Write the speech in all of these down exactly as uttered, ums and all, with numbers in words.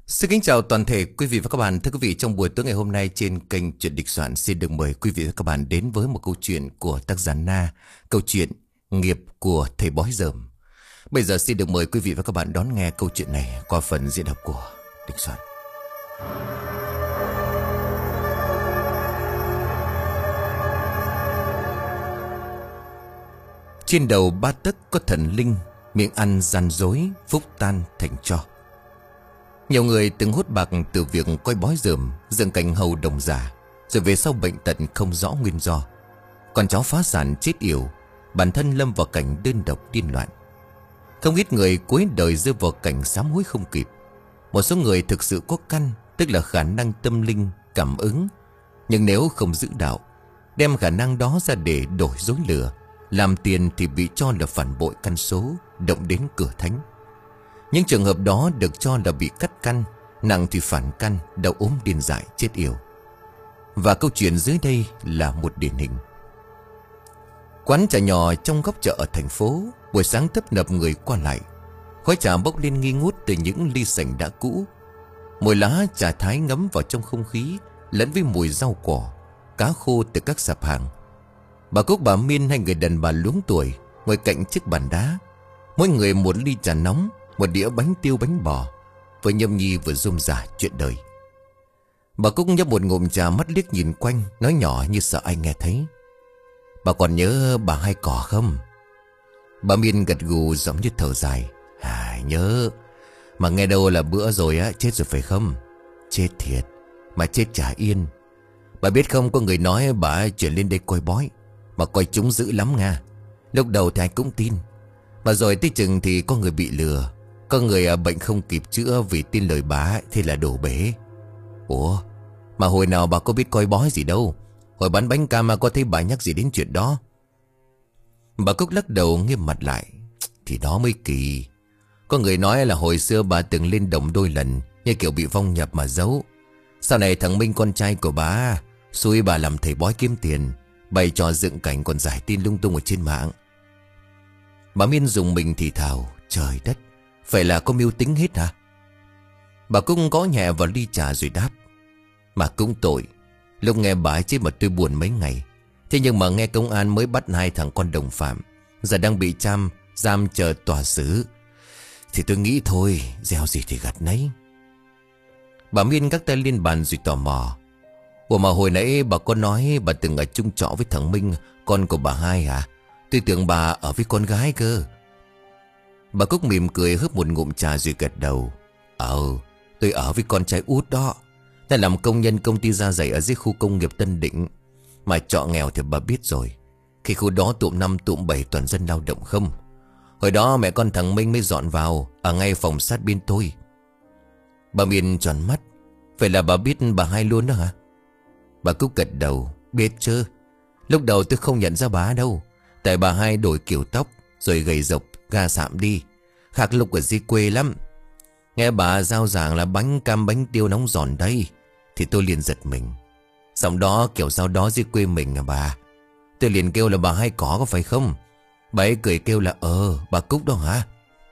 Xin kính chào toàn thể quý vị và các bạn. Thưa quý vị, trong buổi tối ngày hôm nay trên kênh Chuyện Địch Soạn xin được mời quý vị và các bạn đến với một câu chuyện của tác giả Na, câu chuyện Nghiệp của Thầy Bói Dởm. Bây giờ xin được mời quý vị và các bạn đón nghe câu chuyện này qua phần diễn đọc của Địch Soạn. Trên đầu ba tấc có thần linh, miệng ăn gian dối, phúc tan thành tro. Nhiều người từng hốt bạc từ việc coi bói dởm, dựng cảnh hầu đồng giả, rồi về sau bệnh tật không rõ nguyên do. Con cháu phá sản chết yểu, bản thân lâm vào cảnh đơn độc điên loạn. Không ít người cuối đời rơi vào cảnh sám hối không kịp. Một số người thực sự có căn, tức là khả năng tâm linh, cảm ứng. Nhưng nếu không giữ đạo, đem khả năng đó ra để đổi dối lừa, làm tiền thì bị cho là phản bội căn số, động đến cửa thánh. Những trường hợp đó được cho là bị cắt căn, nặng thì phản căn, đau ốm điên dại chết yểu. Và câu chuyện dưới đây là một điển hình. Quán trà nhỏ trong góc chợ ở thành phố, buổi sáng tấp nập người qua lại. Khói trà bốc lên nghi ngút từ những ly sành đã cũ. Mùi lá trà thái ngấm vào trong không khí, lẫn với mùi rau cỏ, cá khô từ các sạp hàng. Bà Cúc, bà Miên, hai người đàn bà luống tuổi ngồi cạnh chiếc bàn đá, mỗi người một ly trà nóng, một đĩa bánh tiêu bánh bò, vừa nhâm nhi vừa rôm rả chuyện đời. Bà Cúc nhấp một ngụm trà, mắt liếc nhìn quanh, nói nhỏ như sợ ai nghe thấy: "Bà còn nhớ bà Hai Cỏ không?" Bà Miên gật gù giọng như thở dài: "À, nhớ. Mà nghe đâu là bữa rồi á, chết rồi phải không?" "Chết thiệt, mà chết chả yên. Bà biết không, có người nói bà chuyển lên đây coi bói, mà coi chúng dữ lắm nha. Lúc đầu thì ai cũng tin, mà rồi tới chừng thì có người bị lừa, có người bệnh không kịp chữa vì tin lời bà thì là đổ bể." "Ủa, mà hồi nào bà có biết coi bói gì đâu. Hồi bán bánh cam mà có thấy bà nhắc gì đến chuyện đó?" Bà Cúc lắc đầu nghiêm mặt lại: "Thì đó mới kỳ. Có người nói là hồi xưa bà từng lên đồng đôi lần, như kiểu bị vong nhập mà giấu. Sau này thằng Minh con trai của bà xui bà làm thầy bói kiếm tiền, bày trò dựng cảnh còn giải tin lung tung ở trên mạng." Bà Miên dùng mình thì thào: "Trời đất, vậy là có mưu tính hết hả?" Bà Cúc gõ nhẹ vào ly trà rồi đáp: "Mà cũng tội. Lúc nghe bà ấy chết mà tôi buồn mấy ngày. Thế nhưng mà nghe công an mới bắt hai thằng con đồng phạm, giờ đang bị giam giam chờ tòa xử, thì tôi nghĩ thôi, gieo gì thì gặt nấy." Bà Miên gác tay lên bàn rồi tò mò: "Ủa mà hồi nãy bà có nói bà từng ở chung trọ với thằng Minh, con của bà Hai hả? Tôi tưởng bà ở với con gái cơ." Bà Cúc mỉm cười hớp một ngụm trà rồi gật đầu: "Ờ, tôi ở với con trai út đó. Ta làm công nhân công ty da giày ở dưới khu công nghiệp Tân Định. Mà trọ nghèo thì bà biết rồi, khi khu đó tụm năm tụm bảy toàn dân lao động không. Hồi đó mẹ con thằng Minh mới dọn vào, ở ngay phòng sát bên tôi." Bà Miên tròn mắt: "Vậy là bà biết bà Hai luôn đó hả?" Bà Cúc gật đầu: "Biết chứ. Lúc đầu tôi không nhận ra bà đâu, tại bà Hai đổi kiểu tóc, rồi gầy rộc, ga sạm đi, khác lúc ở dưới quê lắm. Nghe bà giao giảng là bánh cam bánh tiêu nóng giòn đây, thì tôi liền giật mình. Giọng đó kiểu sau đó dưới quê mình à bà. Tôi liền kêu là bà Hai Có có phải không? Bà ấy cười kêu là ờ bà Cúc đó hả?"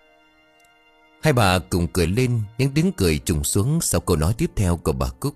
Hai bà cùng cười lên, những tiếng cười trùng xuống sau câu nói tiếp theo của bà Cúc.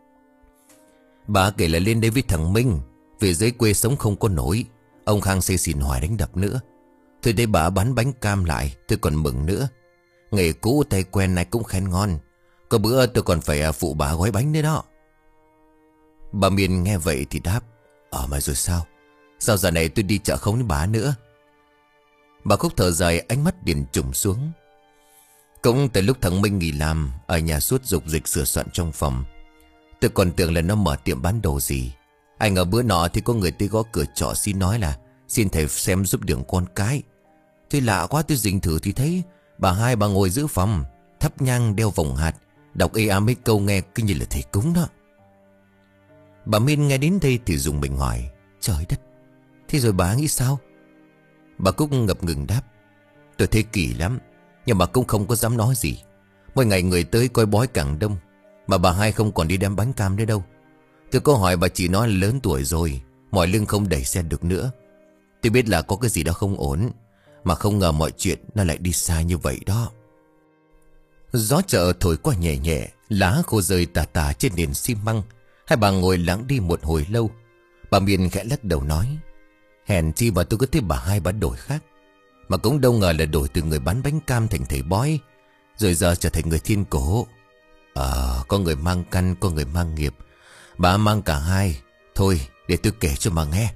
Bà kể là lên đây với thằng Minh, về dưới quê sống không có nổi, ông Khang xây xỉn hoài đánh đập nữa. Tôi thấy bà bán bánh cam lại, tôi còn mừng nữa. Nghề cũ tay quen này cũng khen ngon. Có bữa tôi còn phải phụ bà gói bánh nữa đó." Bà Miên nghe vậy thì đáp: "Ờ mà rồi sao? Sao giờ này tôi đi chợ không với bà nữa?" Bà Cúc thở dài, ánh mắt điền trùng xuống: "Cũng từ lúc thằng Minh nghỉ làm, ở nhà suốt dục dịch sửa soạn trong phòng. Tôi còn tưởng là nó mở tiệm bán đồ gì. Anh ở bữa nọ thì có người tới gõ cửa trọ xin nói là xin thầy xem giúp đường con cái. Tôi lạ quá, tôi dình thử thì thấy bà Hai bà ngồi giữa phòng, thắp nhang đeo vòng hạt, đọc ê ám mấy câu nghe cứ như là thầy cúng đó." Bà Miên nghe đến đây thì dùng mình hỏi: "Trời đất, thế rồi bà nghĩ sao?" Bà Cúc ngập ngừng đáp: "Tôi thấy kỳ lắm, nhưng mà cũng không có dám nói gì. Mỗi ngày người tới coi bói càng đông, mà bà Hai không còn đi đem bánh cam nữa đâu. Tôi có hỏi bà chỉ nói là lớn tuổi rồi, mỏi lưng không đẩy xe được nữa. Tôi biết là có cái gì đó không ổn, mà không ngờ mọi chuyện nó lại đi xa như vậy đó." Gió chợ thổi qua nhẹ nhẹ, lá khô rơi tà tà trên nền xi măng. Hai bà ngồi lắng đi một hồi lâu. Bà Miên khẽ lắc đầu nói: hèn chi mà tôi cứ thấy bà hai bà đổi khác. Mà cũng đâu ngờ là đổi từ người bán bánh cam thành thầy bói, rồi giờ trở thành người thiên cổ. Ờ, có người mang căn, có người mang nghiệp. Bà mang cả hai. Thôi để tôi kể cho mà nghe.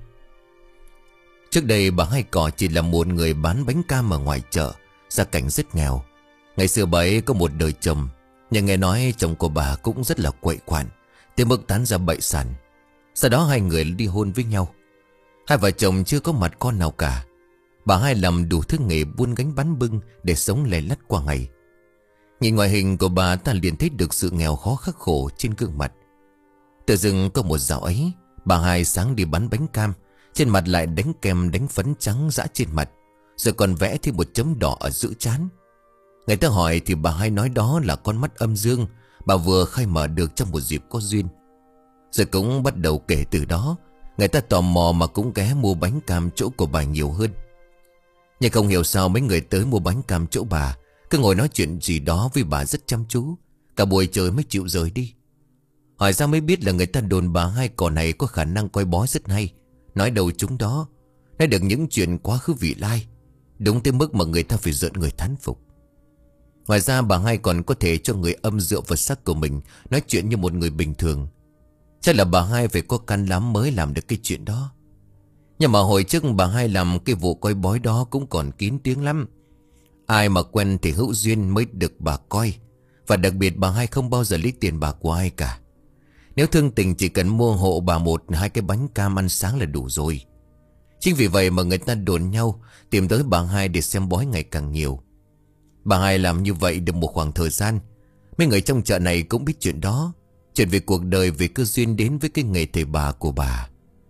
Trước đây bà Hai Cỏ chỉ là một người bán bánh cam ở ngoài chợ, gia cảnh rất nghèo. Ngày xưa bà ấy có một đời chồng, nhưng nghe nói chồng của bà cũng rất là quậy quạn, tới mức tán ra bậy sản. Sau đó hai người đi hôn với nhau. Hai vợ chồng chưa có mặt con nào cả. Bà Hai làm đủ thứ nghề buôn gánh bán bưng để sống lẻ lắt qua ngày. Nhìn ngoại hình của bà ta liền thấy được sự nghèo khó khắc khổ trên gương mặt. Tự dưng có một dạo ấy, bà Hai sáng đi bán bánh cam, trên mặt lại đánh kem đánh phấn trắng dã trên mặt, rồi còn vẽ thêm một chấm đỏ ở giữa trán. Người ta hỏi thì bà Hai nói đó là con mắt âm dương bà vừa khai mở được trong một dịp có duyên. Rồi cũng bắt đầu kể từ đó, người ta tò mò mà cũng ghé mua bánh cam chỗ của bà nhiều hơn. Nhưng không hiểu sao mấy người tới mua bánh cam chỗ bà cứ ngồi nói chuyện gì đó với bà rất chăm chú, cả buổi trời mới chịu rời đi. Hỏi ra mới biết là người ta đồn bà Hai Cỏ này có khả năng coi bói rất hay, nói đầu chúng đó, nói được những chuyện quá khứ vị lai, đúng tới mức mà người ta phải rợn người thán phục. Ngoài ra bà Hai còn có thể cho người âm dựa vào sắc của mình nói chuyện như một người bình thường. Chắc là bà Hai phải có căn lắm mới làm được cái chuyện đó. Nhưng mà hồi trước bà Hai làm cái vụ coi bói đó cũng còn kín tiếng lắm. Ai mà quen thì hữu duyên mới được bà coi. Và đặc biệt bà Hai không bao giờ lấy tiền bạc của ai cả. Nếu thương tình chỉ cần mua hộ bà một hai cái bánh cam ăn sáng là đủ rồi. Chính vì vậy mà người ta đồn nhau tìm tới bà Hai để xem bói ngày càng nhiều. Bà Hai làm như vậy được một khoảng thời gian, mấy người trong chợ này cũng biết chuyện đó, chuyện về cuộc đời, về cơ duyên đến với cái nghề thầy bà của bà.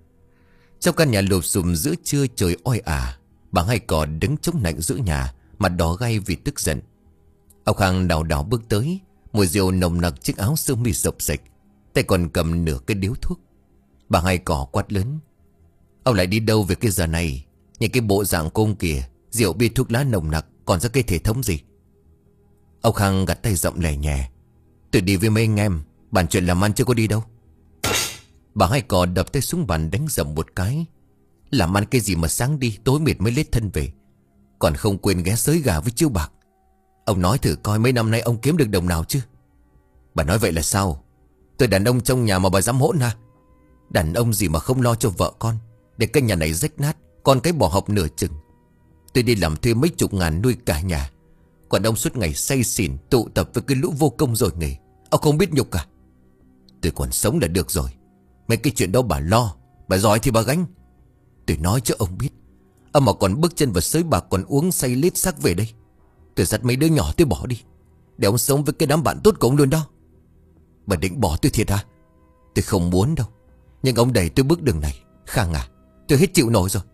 Trong căn nhà lụp xùm giữa trưa trời oi ả, bà Hai Cỏ đứng chống lạnh giữa nhà, mặt đỏ gay vì tức giận. Ông Khang đảo đảo bước tới, mùi rượu nồng nặc, chiếc áo sơ mi rộng rạch, tay còn cầm nửa cái điếu thuốc. Bà Hai Cỏ quát lớn: ông lại đi đâu về cái giờ này? Nhìn cái bộ dạng của ông kìa, rượu bia thuốc lá nồng nặc, còn ra cái thể thống gì? Ông Khang gạt tay giọng lè nhẹ: tôi đi với mấy anh em, bàn chuyện làm ăn chưa có đi đâu. Bà Hai Cỏ đập tay xuống bàn đánh dầm một cái: làm ăn cái gì mà sáng đi tối mệt mới lết thân về, còn không quên ghé xới gà với chiêu bạc. Ông nói thử coi mấy năm nay ông kiếm được đồng nào chứ? Bà nói vậy là sao? Tôi đàn ông trong nhà mà bà dám hỗn hả? Đàn ông gì mà không lo cho vợ con, để cái nhà này rách nát, con cái bỏ học nửa chừng. Tôi đi làm thuê mấy chục ngàn nuôi cả nhà, còn ông suốt ngày say xỉn tụ tập với cái lũ vô công rồi nghề. Ông không biết nhục à? Tôi còn sống là được rồi. Mấy cái chuyện đó bà lo, bà giỏi thì bà gánh. Tôi nói cho ông biết, ông mà còn bước chân vào sới bạc, còn uống say lít xác về đây, tôi dắt mấy đứa nhỏ tôi bỏ đi, để ông sống với cái đám bạn tốt của ông luôn đó. Bà định bỏ tôi thiệt à? Tôi không muốn đâu, nhưng ông đẩy tôi bước đường này. Khang à, tôi hết chịu nổi rồi.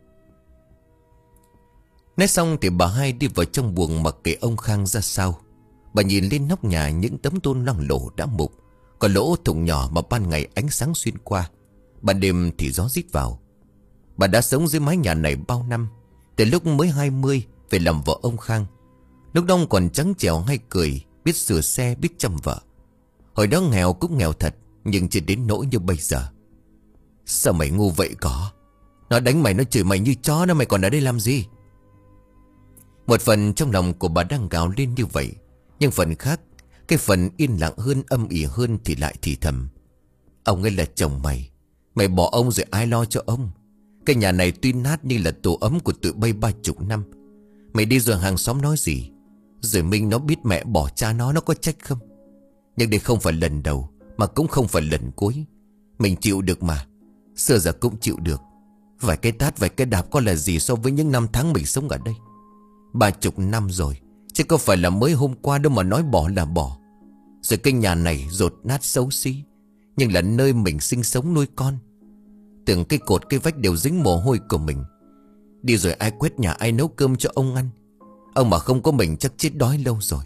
Nói xong thì bà Hai đi vào trong buồng mặc kệ ông Khang ra sao. Bà nhìn lên nóc nhà, những tấm tôn loang lổ đã mục, có lỗ thủng nhỏ mà ban ngày ánh sáng xuyên qua, ban đêm thì gió rít vào. Bà đã sống dưới mái nhà này bao năm, từ lúc mới hai mươi về làm vợ ông Khang. Lúc đó còn trắng trẻo hay cười, biết sửa xe, biết chăm vợ. Hồi đó nghèo cũng nghèo thật, nhưng chưa đến nỗi như bây giờ. Sao mày ngu vậy Cỏ? Nó đánh mày, nó chửi mày như chó đó, mày còn ở đây làm gì? Một phần trong lòng của bà đang gào lên như vậy, nhưng phần khác, cái phần yên lặng hơn, âm ỉ hơn thì lại thì thầm: ông ấy là chồng mày, mày bỏ ông rồi ai lo cho ông? Cái nhà này tuy nát nhưng là tổ ấm của tụi bay ba chục năm. Mày đi rồi hàng xóm nói gì? Rồi Minh nó biết mẹ bỏ cha nó, nó có trách không? Nhưng đây không phải lần đầu, mà cũng không phải lần cuối. Mình chịu được mà, xưa giờ cũng chịu được. Vài cái tát, vài cái đạp có là gì so với những năm tháng mình sống ở đây. Ba chục năm rồi, chứ có phải là mới hôm qua đâu mà nói bỏ là bỏ. Rồi cái nhà này dột nát xấu xí, nhưng là nơi mình sinh sống nuôi con. Từng cái cột cái vách đều dính mồ hôi của mình. Đi rồi ai quét nhà, ai nấu cơm cho ông ăn? Ông mà không có mình chắc chết đói lâu rồi.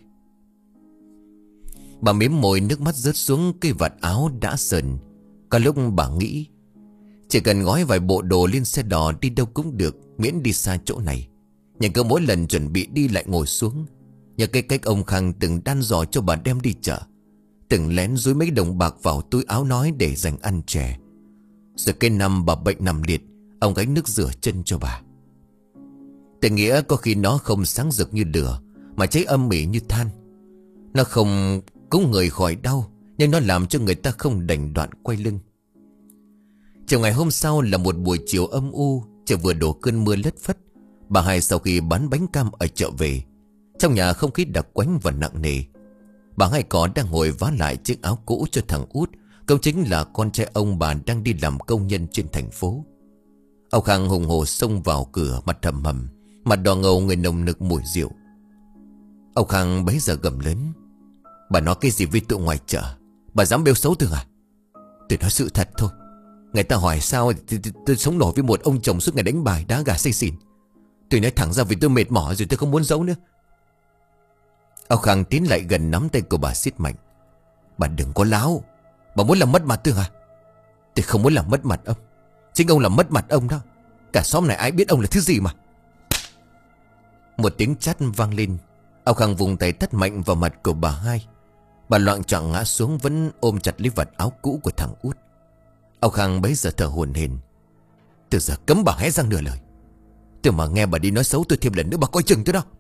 Bà mím môi, nước mắt rớt xuống cái vạt áo đã sờn. Có lúc bà nghĩ chỉ cần gói vài bộ đồ lên xe đò đi đâu cũng được, miễn đi xa chỗ này. Nhưng cứ mỗi lần chuẩn bị đi lại ngồi xuống, Nhờ cái cách ông Khang từng đan dò cho bà đem đi chợ, từng lén dúi mấy đồng bạc vào túi áo nói để dành ăn chè. Rồi cái năm bà bệnh nằm liệt, ông gánh nước rửa chân cho bà. Tình nghĩa có khi nó không sáng rực như lửa, mà cháy âm mỉ như than. Nó không cứu người khỏi đau, nhưng nó làm cho người ta không đành đoạn quay lưng. Chiều ngày hôm sau là một buổi chiều âm u, trời vừa đổ cơn mưa lất phất. Bà Hai sau khi bán bánh cam ở chợ về, trong nhà không khí đặc quánh và nặng nề. Bà Hai có đang ngồi vá lại chiếc áo cũ cho thằng Út, công chính là con trai ông bà đang đi làm công nhân trên thành phố. Ông Khang hùng hồ xông vào cửa, mặt thầm hầm, mặt đỏ ngầu, người nồng nực mùi rượu. Ông Khang bấy giờ gầm lớn: "Bà nói cái gì với tụi ngoài chợ? Bà dám bêu xấu tôi à?" "Tôi nói sự thật thôi. Người ta hỏi sao thì tôi sống nổi với một ông chồng suốt ngày đánh bài đá gà say xỉn. Tôi nói thẳng ra vì tôi mệt mỏi rồi, tôi không muốn giấu nữa." Ông Khang tiến lại gần, nắm tay của bà siết mạnh: "Bà đừng có láo. Bà muốn làm mất mặt tôi à?" "Tôi không muốn làm mất mặt ông. Chính ông làm mất mặt ông đó. Cả xóm này ai biết ông là thứ gì mà." Một tiếng chát vang lên. Ông Khang vùng tay tát mạnh vào mặt của bà Hai. Bà loạng choạng ngã xuống, vẫn ôm chặt lấy vạt áo cũ của thằng Út. Ông Khang bấy giờ thở hổn hển: "Từ giờ cấm bà hé răng nửa lời. Tôi mà nghe bà đi nói xấu tôi thêm lần nữa, bà coi chừng tôi đó."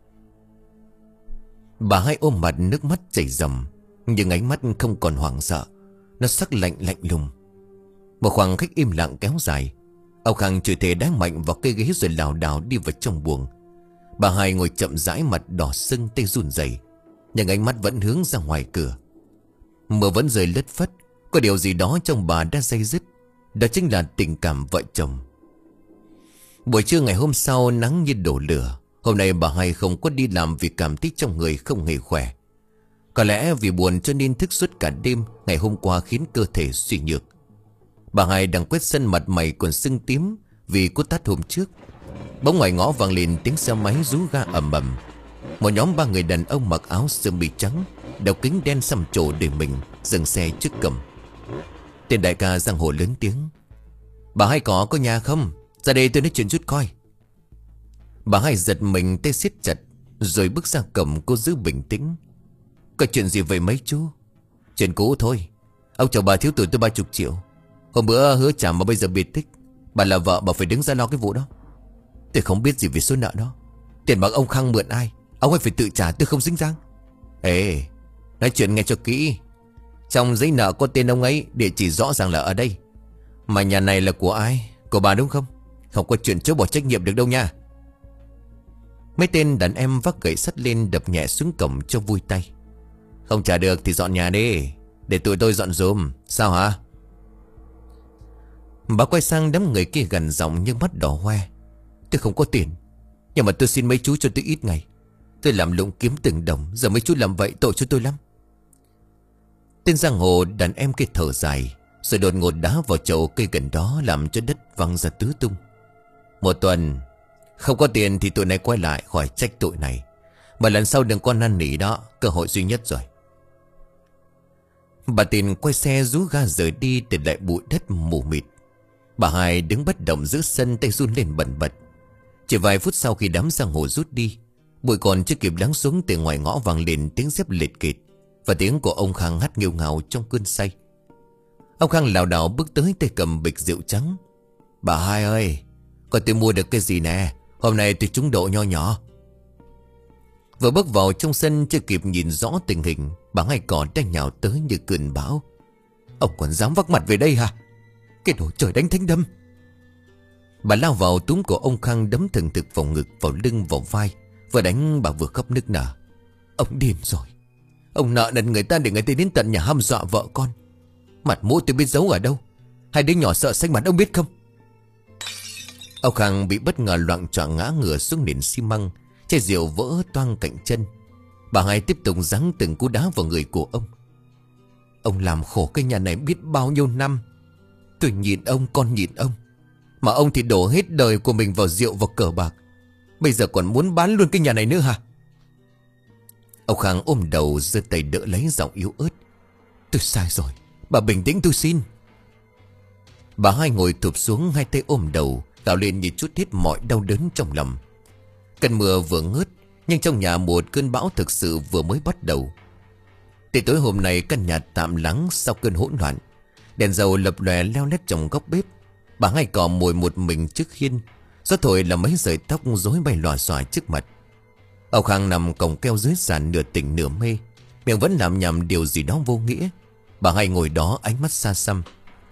Bà Hai ôm mặt, nước mắt chảy ròng, nhưng ánh mắt không còn hoảng sợ, nó sắc lạnh lạnh lùng. Một khoảng khắc im lặng kéo dài. Ông Khang chửi thề đá mạnh vào cây ghế rồi lảo đảo đi vào trong buồng. Bà Hai ngồi chậm rãi, mặt đỏ sưng, tay run rẩy, nhưng ánh mắt vẫn hướng ra ngoài cửa. Mưa vẫn rơi lất phất. Có điều gì đó trong bà đã day dứt, đó chính là tình cảm vợ chồng. Buổi trưa ngày hôm sau nắng như đổ lửa. Hôm nay bà Hai không có đi làm vì cảm thấy trong người không hề khỏe. Có lẽ vì buồn cho nên thức suốt cả đêm ngày hôm qua, khiến cơ thể suy nhược. Bà Hai đang quét sân, mặt mày còn sưng tím vì cú tát hôm trước. Bỗng ngoài ngõ vang lên tiếng xe máy rú ga ầm ầm. Một nhóm ba người đàn ông mặc áo sơ mi trắng, đeo kính đen xăm trổ để mình, dừng xe trước cổng. Tên đại ca giang hồ lớn tiếng: "Bà Hai có có nhà không? Ra đây tôi nói chuyện chút coi." Bà Hai giật mình, tay siết chặt, rồi bước ra cổng. Cô giữ bình tĩnh: "Có chuyện gì vậy mấy chú?" "Chuyện cũ thôi. Ông chồng bà thiếu tuổi tôi ba chục triệu. Hôm bữa hứa trả mà bây giờ biệt tích. Bà là vợ, bà phải đứng ra lo cái vụ đó." "Tôi không biết gì về số nợ đó. Tiền bạc ông Khang mượn ai, ông ấy phải tự trả, tôi không dính dáng." "Ê, nói chuyện nghe cho kỹ. Trong giấy nợ có tên ông ấy, địa chỉ rõ ràng là ở đây. Mà nhà này là của ai? Của bà đúng không? Không có chuyện chối bỏ trách nhiệm được đâu nha." Mấy tên đàn em vác gậy sắt lên, đập nhẹ xuống cổng cho vui tay. "Không trả được thì dọn nhà đi, để tụi tôi dọn dùm. Sao hả?" Bà quay sang đám người kia gần giọng nhưng mắt đỏ hoe: "Tôi không có tiền, nhưng mà tôi xin mấy chú cho tôi ít ngày. Tôi làm lụng kiếm từng đồng, giờ mấy chú làm vậy tội cho tôi lắm." Tên giang hồ đàn em kia thở dài, rồi đột ngột đá vào chậu cây gần đó, làm cho đất văng ra tứ tung. "Một tuần không có tiền thì tụi này quay lại, khỏi trách tụi này. Mà lần sau đừng có năn nỉ đó, cơ hội duy nhất rồi." Bà Tiền quay xe rú ga rời đi, để lại bụi đất mù mịt. Bà Hai đứng bất động giữa sân, tay run lên bần bật. Chỉ vài phút sau khi đám giang hồ rút đi, bụi còn chưa kịp lắng xuống, từ ngoài ngõ vang lên tiếng dép lệt kịt và tiếng của ông Khang hắt nghêu ngào trong cơn say. Ông Khang lảo đảo bước tới, tay cầm bịch rượu trắng. "Bà Hai ơi, coi tôi mua được cái gì nè, hôm nay tôi trúng độ nho nhỏ." Vừa bước vào trong sân, chưa kịp nhìn rõ tình hình, bà Hai cỏ đã nhào tới như cơn bão. "Ông còn dám vác mặt về đây hả? Cái đồ trời đánh thánh đâm!" Bà lao vào túm cổ ông Khang, đấm thừng thực vào ngực, vào lưng, vào vai. Vừa đánh bà vừa khóc nức nở: "Ông điên rồi. Ông nợ nần người ta để người ta đến tận nhà hăm dọa vợ con. Mặt mũi tôi biết giấu ở đâu. Hai đứa nhỏ sợ xanh mặt ông biết không?" Ông Khang bị bất ngờ loạng choạng ngã ngửa xuống nền xi măng, chai rượu vỡ toang cạnh chân. Bà Hai tiếp tục giáng từng cú đá vào người của ông. "Ông làm khổ cái nhà này biết bao nhiêu năm. Tôi nhịn ông, con nhịn ông. Mà ông thì đổ hết đời của mình vào rượu, vào cờ bạc. Bây giờ còn muốn bán luôn cái nhà này nữa hả?" Ông Khang ôm đầu, giơ tay đỡ lấy, giọng yếu ớt: "Tôi sai rồi, bà bình tĩnh tôi xin." Bà Hai ngồi thụp xuống, hai tay ôm đầu, gào lên như trút hết mọi đau đớn trong lòng. Cơn mưa vừa ngớt, Nhưng trong nhà một cơn bão thực sự vừa mới bắt đầu. Từ tối hôm nay căn nhà tạm lắng sau cơn hỗn loạn. Đèn dầu lập lòe leo lét trong góc bếp. Bà Hai Cò ngồi một mình trước hiên. Gió thổi là mấy sợi tóc rối bay lòa xòa trước mặt. Ông Khang nằm còng keo dưới sàn nửa tỉnh nửa mê, miệng vẫn làm nhầm điều gì đó vô nghĩa. Bà Hai ngồi đó ánh mắt xa xăm.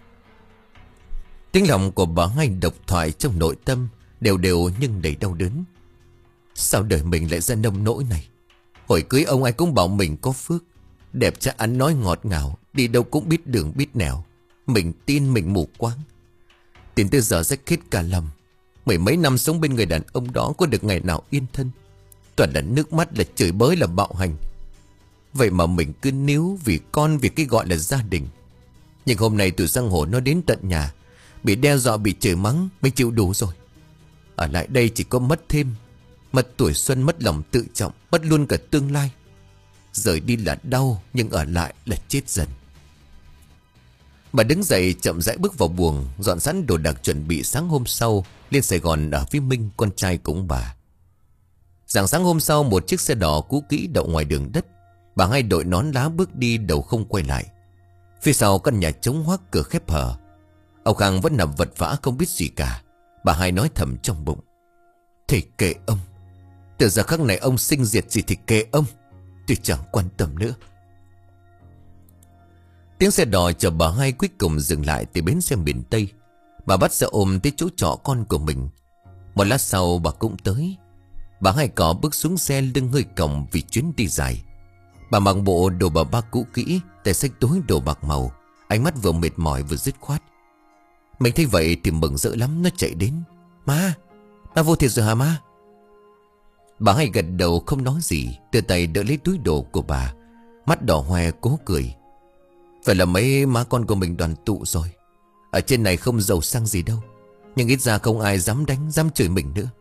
Tiếng lòng của bà Hai độc thoại trong nội tâm, đều đều nhưng đầy đau đớn. Sao đời mình lại ra nông nỗi này? Hồi cưới ông ai cũng bảo mình có phước, đẹp trai ăn nói ngọt ngào, đi đâu cũng biết đường biết nẻo. Mình tin mình mù quáng. Đến tới giờ rách hết cả lòng. Mười mấy năm sống bên người đàn ông đó có được ngày nào yên thân. Toàn là nước mắt, là chửi bới, là bạo hành. Vậy mà mình cứ níu vì con, vì cái gọi là gia đình. Nhưng hôm nay tụi giang hồ nó đến tận nhà, bị đe dọa, bị chửi mắng, mới chịu đủ rồi. Ở lại đây chỉ có mất thêm, mất tuổi xuân, mất lòng tự trọng, mất luôn cả tương lai. Rời đi là đau, nhưng ở lại là chết dần. Bà đứng dậy chậm rãi bước vào buồng, dọn sẵn đồ đạc chuẩn bị sáng hôm sau lên Sài Gòn ở với Minh, con trai cũng bà. Rạng sáng hôm sau, một chiếc xe đỏ cũ kỹ đậu ngoài đường đất. Bà Hai đội nón lá bước đi, đầu không quay lại. Phía sau căn nhà trống hoác, cửa khép hờ. Ông Khang vẫn nằm vật vã không biết gì cả. Bà Hai nói thầm trong bụng: thì kệ ông. Từ giờ khắc này ông sinh diệt gì thì kệ ông. Tôi chẳng quan tâm nữa. Tiếng xe đò chở bà Hai cuối cùng dừng lại từ bến xe miền Tây. Bà bắt xe ôm tới chỗ trọ con của mình. Một lát sau bà cũng tới. Bà Hai Cò bước xuống xe, lưng hơi còng vì chuyến đi dài. Bà mặc bộ đồ bà ba cũ kỹ, tay xách túi đồ bạc màu, ánh mắt vừa mệt mỏi vừa dứt khoát. Mình thấy vậy thì mừng rỡ lắm, nó chạy đến: Má, má vô thiệt rồi hả má? Bà Hai gật đầu không nói gì, đưa tay đỡ lấy túi đồ của bà, mắt đỏ hoe cố cười. Phải là mấy má con của mình đoàn tụ rồi. Ở trên này không giàu sang gì đâu, nhưng ít ra không ai dám đánh, dám chửi mình nữa.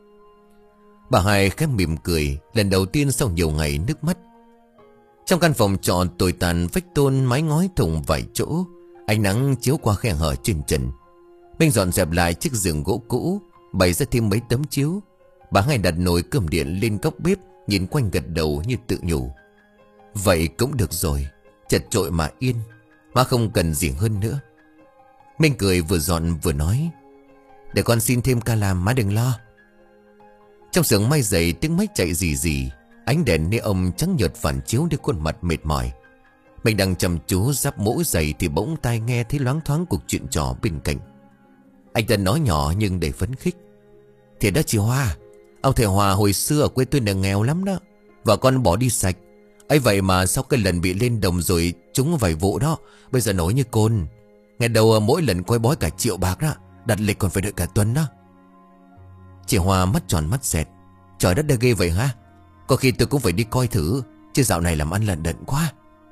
Bà Hai khép mỉm cười, lần đầu tiên sau nhiều ngày nước mắt. Trong căn phòng trọ tồi tàn, vách tôn mái ngói thùng vài chỗ, ánh nắng chiếu qua khe hở trên trần. Minh dọn dẹp lại chiếc giường gỗ cũ, bày ra thêm mấy tấm chiếu. Bà Hai đặt nồi cơm điện lên góc bếp, nhìn quanh gật đầu như tự nhủ: vậy cũng được rồi, chật chội mà yên, má không cần gì hơn nữa. Minh cười vừa dọn vừa nói: để con xin thêm ca làm, má đừng lo. Trong xưởng may giày tiếng máy chạy rì rì, ánh đèn neon trắng nhợt phản chiếu đến khuôn mặt mệt mỏi. Mình đang chăm chú giáp mũ giày thì bỗng tai nghe thấy loáng thoáng cuộc chuyện trò bên cạnh. Anh ta nói nhỏ nhưng đầy phấn khích: thì đó chị Hoa, ông thầy Hòa hồi xưa ở quê tôi là nghèo lắm đó, và con bỏ đi sạch. ấy vậy mà sau cái lần bị lên đồng rồi trúng vài vụ đó, bây giờ nổi như côn. Ngày đầu mỗi lần coi bói cả triệu bạc đó, đặt lịch còn phải đợi cả tuần đó. Chị Hoa mắt tròn mắt dẹt: trời đất đã ghê vậy hả? Có khi tôi cũng phải đi coi thử, chứ dạo này làm ăn lận đận quá.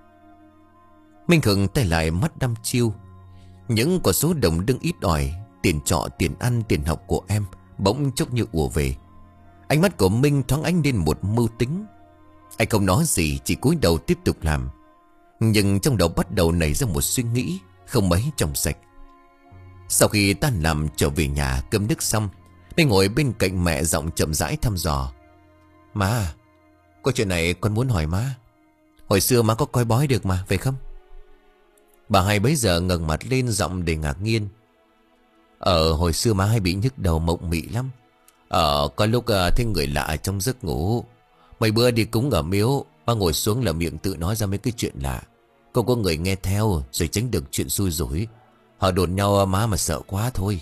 Minh khựng tay lại, mắt đăm chiêu. Những con số đồng đương ít ỏi, tiền trọ, tiền ăn, tiền học của em bỗng chốc như ùa về. Ánh mắt của Minh thoáng ánh lên một mưu tính. Anh không nói gì, chỉ cúi đầu tiếp tục làm. Nhưng trong đầu bắt đầu nảy ra một suy nghĩ không mấy trong sạch. Sau khi tan làm trở về nhà cơm nước xong, Minh ngồi bên cạnh mẹ, giọng chậm rãi thăm dò: má, có chuyện này con muốn hỏi má. Hồi xưa má có coi bói được mà, phải không? Bà Hai bấy giờ ngẩng mặt lên, giọng đầy ngạc nhiên: Ờ hồi xưa má hay bị nhức đầu mộng mị lắm. Ờ có lúc à, thấy người lạ trong giấc ngủ. Mấy bữa đi cúng ở miếu, má ngồi xuống là miệng tự nói ra mấy cái chuyện lạ. Không có người nghe theo, rồi tránh được chuyện xui rủi. Họ đồn nhau má mà sợ quá thôi.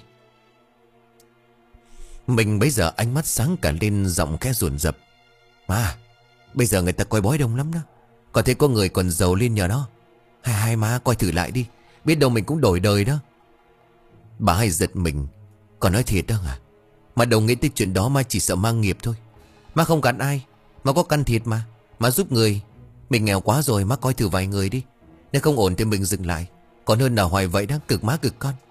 Mình bấy giờ ánh mắt sáng cả lên, giọng khẽ dồn dập: má, bây giờ người ta coi bói đông lắm đó. Có thể có người còn giàu lên nhờ đó. Hai hai má coi thử lại đi, biết đâu mình cũng đổi đời đó. Bà Hai giật mình: còn nói thiệt đó à? Mà đồng nghĩ tới chuyện đó má chỉ sợ mang nghiệp thôi. Má không cắn ai, má có căn thiệt mà. Má giúp người. Mình nghèo quá rồi, má coi thử vài người đi. Nếu không ổn thì mình dừng lại, còn hơn là hoài vậy đó, cực má cực con.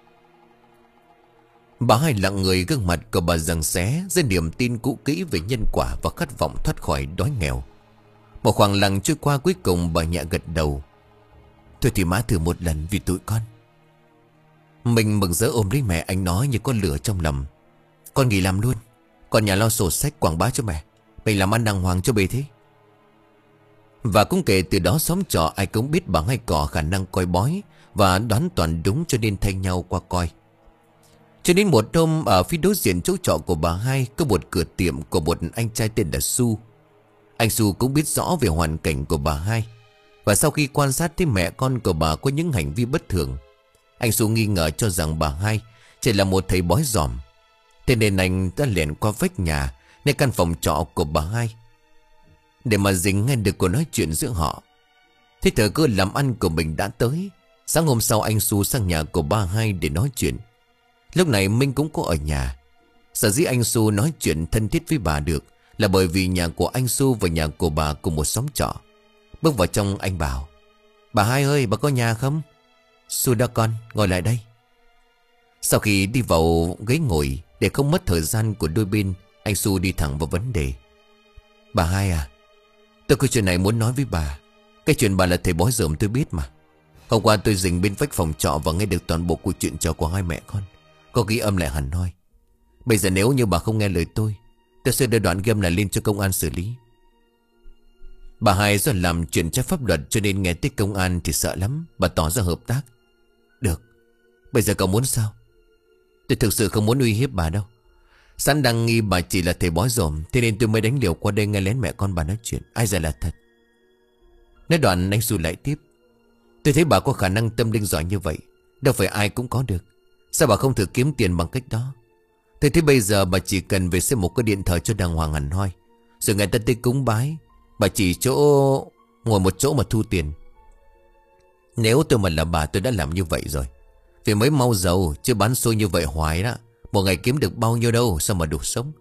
Bà Hai lặng người, gương mặt của bà giằng xé dưới niềm tin cũ kỹ về nhân quả và khát vọng thoát khỏi đói nghèo. Một khoảng lặng trôi qua, cuối cùng bà nhẹ gật đầu: thôi thì má thử một lần vì tụi con. Mình mừng rỡ ôm lấy mẹ, anh nói như có lửa trong lòng: con nghỉ làm luôn, còn nhà lo sổ sách quảng bá cho mẹ. Mình làm ăn đàng hoàng cho bề thế. Và cũng kể từ đó xóm trọ ai cũng biết bà Hai có khả năng coi bói và đoán toàn đúng, cho nên thay nhau qua coi. Cho đến một hôm, ở phía đối diện chỗ trọ của bà Hai có một cửa tiệm của một anh trai tên là Su. Anh Su cũng biết rõ về hoàn cảnh của bà Hai, và sau khi quan sát thấy mẹ con của bà có những hành vi bất thường, anh Su nghi ngờ cho rằng bà Hai chỉ là một thầy bói giòm. Thế nên anh đã lẻn qua vách nhà nơi căn phòng trọ của bà Hai để mà dính nghe được cuộc nói chuyện giữa họ. Thế thời cơ làm ăn của mình đã tới. Sáng hôm sau anh Su sang nhà của bà Hai để nói chuyện. Lúc này Minh cũng có ở nhà. Sở dĩ anh Su nói chuyện thân thiết với bà được là bởi vì nhà của anh Su và nhà của bà cùng một xóm trọ. Bước vào trong anh bảo: "Bà Hai ơi, bà có nhà không?" "Su đó con, ngồi lại đây." Sau khi đi vào ghế ngồi, để không mất thời gian của đôi bên, anh Su đi thẳng vào vấn đề: "Bà Hai à, tôi có chuyện này muốn nói với bà. Cái chuyện bà là thầy bói giòm tôi biết mà. Hôm qua tôi dình bên vách phòng trọ và nghe được toàn bộ cuộc chuyện trò của hai mẹ con. Có ghi âm lại hẳn hoi. Bây giờ nếu như bà không nghe lời tôi, tôi sẽ đưa đoạn ghi âm này lên cho công an xử lý." Bà Hai do làm chuyện trái pháp luật cho nên nghe tới công an thì sợ lắm. Bà tỏ ra hợp tác: "Được, bây giờ cậu muốn sao?" "Tôi thực sự không muốn uy hiếp bà đâu. Sẵn đang nghi bà chỉ là thầy bói giòm, thế nên tôi mới đánh liều qua đây nghe lén mẹ con bà nói chuyện. Ai dè là thật." Nói đoạn anh Su lại tiếp: "Tôi thấy bà có khả năng tâm linh giỏi như vậy, đâu phải ai cũng có được. Sao bà không thử kiếm tiền bằng cách đó? Tôi thấy bây giờ bà chỉ cần về xây một cái điện thờ cho đàng hoàng hẳn hoi, rồi người ta tới cúng bái, bà chỉ chỗ ngồi một chỗ mà thu tiền. Nếu tôi mà là bà tôi đã làm như vậy rồi. Vì mới mau giàu, chứ bán xôi như vậy hoài đó, một ngày kiếm được bao nhiêu đâu, sao mà đủ sống."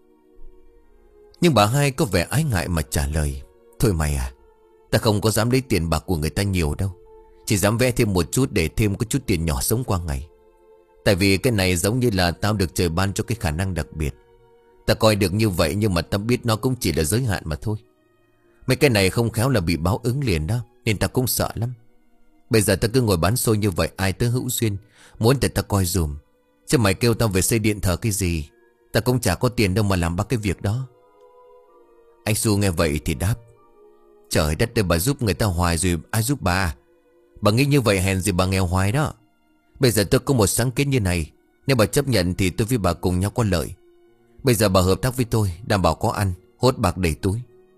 Nhưng bà Hai có vẻ ái ngại mà trả lời: "Thôi mày à, ta không có dám lấy tiền bạc của người ta nhiều đâu. Chỉ dám vẽ thêm một chút để thêm có chút tiền nhỏ sống qua ngày. Tại vì cái này giống như là tao được trời ban cho cái khả năng đặc biệt. Ta coi được như vậy, nhưng mà ta biết nó cũng chỉ là giới hạn mà thôi. Mấy cái này không khéo là bị báo ứng liền đó, nên ta cũng sợ lắm. Bây giờ ta cứ ngồi bán xôi như vậy, ai tới hữu duyên muốn để ta coi dùm. Chứ mày kêu tao về xây điện thờ cái gì, ta cũng chả có tiền đâu mà làm ba cái việc đó." Anh Su nghe vậy thì đáp: "Trời đất ơi, bà giúp người ta hoài rồi ai giúp bà? Bà nghĩ như vậy hèn gì bà nghèo hoài đó. Bây giờ tôi có một sáng kiến như này, nếu bà chấp nhận thì tôi với bà cùng nhau có lợi. Bây giờ bà hợp tác với tôi, đảm bảo có ăn, hốt bạc đầy túi."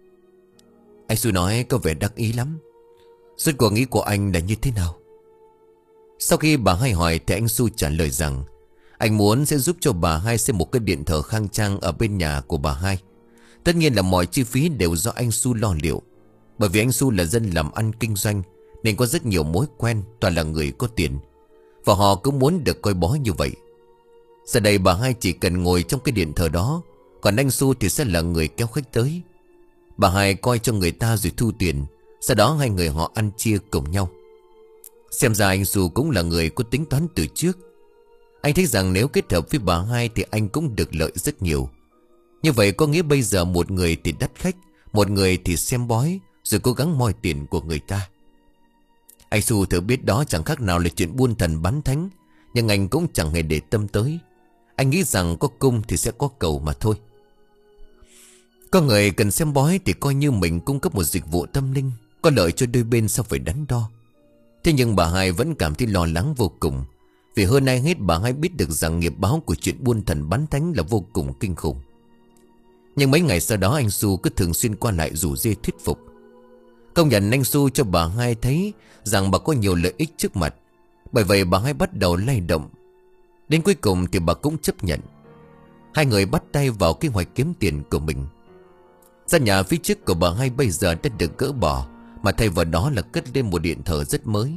Anh Su nói có vẻ đắc ý lắm. Suốt cuộc nghĩ của anh là như thế nào? Sau khi bà Hai hỏi thì anh Su trả lời rằng anh muốn sẽ giúp cho bà Hai xây một cái điện thờ khang trang ở bên nhà của bà Hai. Tất nhiên là mọi chi phí đều do anh Su lo liệu. Bởi vì anh Su là dân làm ăn kinh doanh, nên có rất nhiều mối quen, toàn là người có tiền, và họ cũng muốn được coi bói như vậy. Giờ đây bà Hai chỉ cần ngồi trong cái điện thờ đó, còn anh Su thì sẽ là người kéo khách tới. Bà Hai coi cho người ta rồi thu tiền, sau đó hai người họ ăn chia cùng nhau. Xem ra anh Su cũng là người có tính toán từ trước. Anh thấy rằng nếu kết hợp với bà Hai thì anh cũng được lợi rất nhiều. Như vậy có nghĩa bây giờ một người thì đắt khách, một người thì xem bói, rồi cố gắng moi tiền của người ta. Anh Su thử biết đó chẳng khác nào là chuyện buôn thần bán thánh, nhưng anh cũng chẳng hề để tâm tới. Anh nghĩ rằng có cung thì sẽ có cầu mà thôi. Có người cần xem bói thì coi như mình cung cấp một dịch vụ tâm linh, có lợi cho đôi bên, sao phải đắn đo. Thế nhưng bà Hai vẫn cảm thấy lo lắng vô cùng. Vì hơn ai hết bà Hai biết được rằng nghiệp báo của chuyện buôn thần bán thánh là vô cùng kinh khủng. Nhưng mấy ngày sau đó anh Su cứ thường xuyên qua lại rủ rê thuyết phục. Công nhận anh Su cho bà Hai thấy rằng bà có nhiều lợi ích trước mặt. Bởi vậy bà Hai bắt đầu lay động. Đến cuối cùng thì bà cũng chấp nhận. Hai người bắt tay vào kế hoạch kiếm tiền của mình. Gian nhà phía trước của bà Hai bây giờ đã được gỡ bỏ, mà thay vào đó là cất lên một điện thờ rất mới.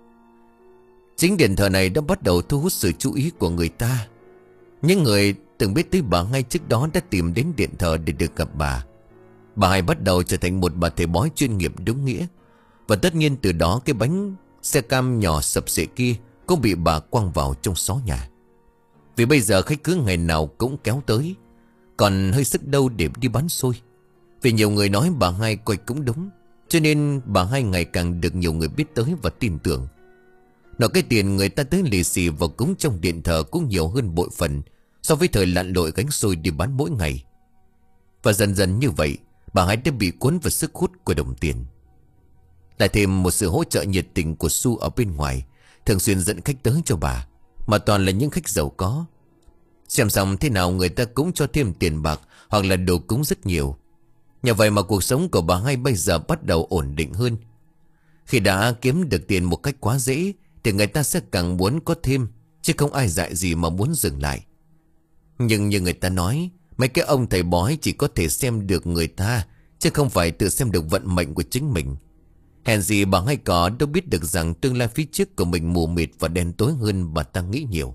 Chính điện thờ này đã bắt đầu thu hút sự chú ý của người ta. Những người từng biết tới bà Hai trước đó đã tìm đến điện thờ để được gặp bà. Bà Hai bắt đầu trở thành một bà thầy bói chuyên nghiệp đúng nghĩa. Và tất nhiên từ đó cái bánh xe cam nhỏ sập xệ kia cũng bị bà quăng vào trong xó nhà. Vì bây giờ khách cứ ngày nào cũng kéo tới, còn hơi sức đâu để đi bán xôi. Vì nhiều người nói bà Hai coi cũng đúng, cho nên bà Hai ngày càng được nhiều người biết tới và tin tưởng. Nói cái tiền người ta tới lì xì vào cúng trong điện thờ cũng nhiều hơn bội phần so với thời lặn lội gánh xôi đi bán mỗi ngày. Và dần dần như vậy, bà hai đã bị cuốn vào sức hút của đồng tiền. Lại thêm một sự hỗ trợ nhiệt tình của Su ở bên ngoài, thường xuyên dẫn khách tới cho bà, mà toàn là những khách giàu có. Xem xong thế nào người ta cũng cho thêm tiền bạc hoặc là đồ cúng rất nhiều. Nhờ vậy mà cuộc sống của bà hai bây giờ bắt đầu ổn định hơn. Khi đã kiếm được tiền một cách quá dễ thì người ta sẽ càng muốn có thêm, chứ không ai dại gì mà muốn dừng lại. Nhưng như người ta nói, mấy cái ông thầy bói chỉ có thể xem được người ta, chứ không phải tự xem được vận mệnh của chính mình. Hèn gì bà hai có đâu biết được rằng tương lai phía trước của mình mù mịt và đen tối hơn bà ta nghĩ nhiều.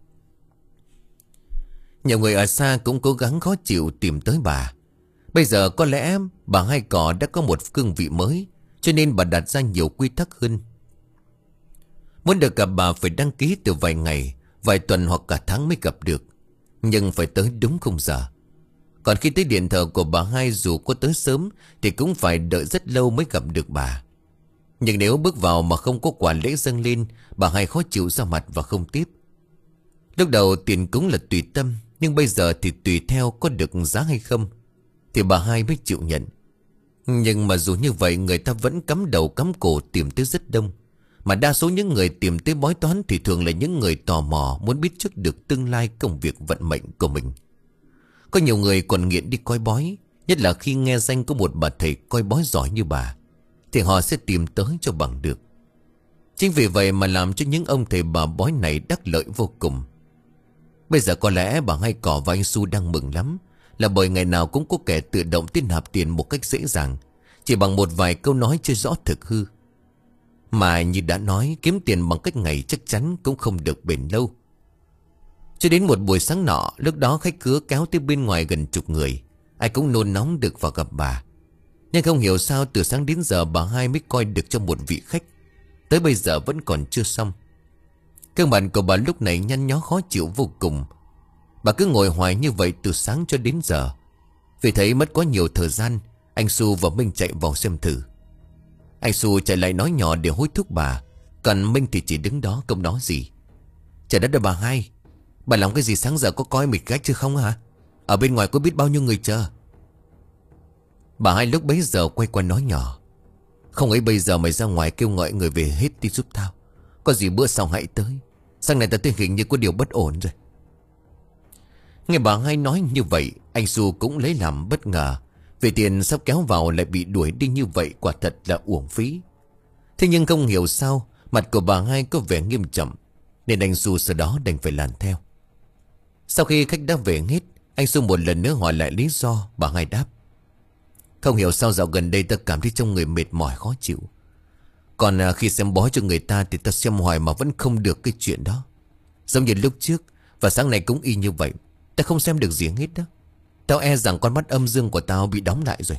Nhiều người ở xa cũng cố gắng khó chịu tìm tới bà. Bây giờ có lẽ bà hai cỏ đã có một cương vị mới, cho nên bà đặt ra nhiều quy tắc hơn. Muốn được gặp bà phải đăng ký từ vài ngày, vài tuần hoặc cả tháng mới gặp được, nhưng phải tới đúng khung giờ. Còn khi tới điện thờ của bà hai, dù có tới sớm thì cũng phải đợi rất lâu mới gặp được bà. Nhưng nếu bước vào mà không có quả lễ dâng lên, bà hai khó chịu ra mặt và không tiếp. Lúc đầu tiền cúng là tùy tâm, nhưng bây giờ thì tùy theo có được giá hay không thì bà hai mới chịu nhận. Nhưng mà dù như vậy, người ta vẫn cắm đầu cắm cổ tìm tới rất đông. Mà đa số những người tìm tới bói toán thì thường là những người tò mò, muốn biết trước được tương lai công việc vận mệnh của mình. Có nhiều người còn nghiện đi coi bói, nhất là khi nghe danh có một bà thầy coi bói giỏi như bà, thì họ sẽ tìm tới cho bằng được. Chính vì vậy mà làm cho những ông thầy bà bói này đắc lợi vô cùng. Bây giờ có lẽ bà hai cỏ và anh Su đang mừng lắm, là bởi ngày nào cũng có kẻ tự động tiến nạp tiền một cách dễ dàng, chỉ bằng một vài câu nói chưa rõ thực hư. Mà như đã nói, kiếm tiền bằng cách này chắc chắn cũng không được bền lâu. Cho đến một buổi sáng nọ, lúc đó khách khứa kéo tới bên ngoài gần chục người, ai cũng nôn nóng được vào gặp bà. Nhưng không hiểu sao từ sáng đến giờ bà hai mới coi được cho một vị khách, tới bây giờ vẫn còn chưa xong. Cơn mặt của bà lúc này nhăn nhó khó chịu vô cùng. Bà cứ ngồi hoài như vậy từ sáng cho đến giờ. Vì thấy mất quá nhiều thời gian, anh Su và Minh chạy vào xem thử. Anh Su chạy lại nói nhỏ để hối thúc bà, còn Minh thì chỉ đứng đó không nói gì. Trời đất ơi bà hai, bà làm cái gì sáng giờ, có coi mịt khách chứ không hả? Ở bên ngoài có biết bao nhiêu người chờ. Bà hai lúc bấy giờ quay qua nói nhỏ, không ấy bây giờ mày ra ngoài kêu gọi người về hết đi giúp tao. Có gì bữa sau hãy tới. Sáng nay ta tình hình như có điều bất ổn rồi. Nghe bà hai nói như vậy, anh Su cũng lấy làm bất ngờ. Vì tiền sắp kéo vào lại bị đuổi đi như vậy, quả thật là uổng phí. Thế nhưng không hiểu sao mặt của bà hai có vẻ nghiêm trọng, nên anh Su sau đó đành phải làm theo. Sau khi khách đã về hết, anh Su một lần nữa hỏi lại lý do. Bà hai đáp, không hiểu sao dạo gần đây ta cảm thấy trong người mệt mỏi khó chịu. Còn à, khi xem bói cho người ta thì ta xem hoài mà vẫn không được cái chuyện đó. Giống như lúc trước và sáng nay cũng y như vậy, ta không xem được gì hết đó. Tao e rằng con mắt âm dương của tao bị đóng lại rồi.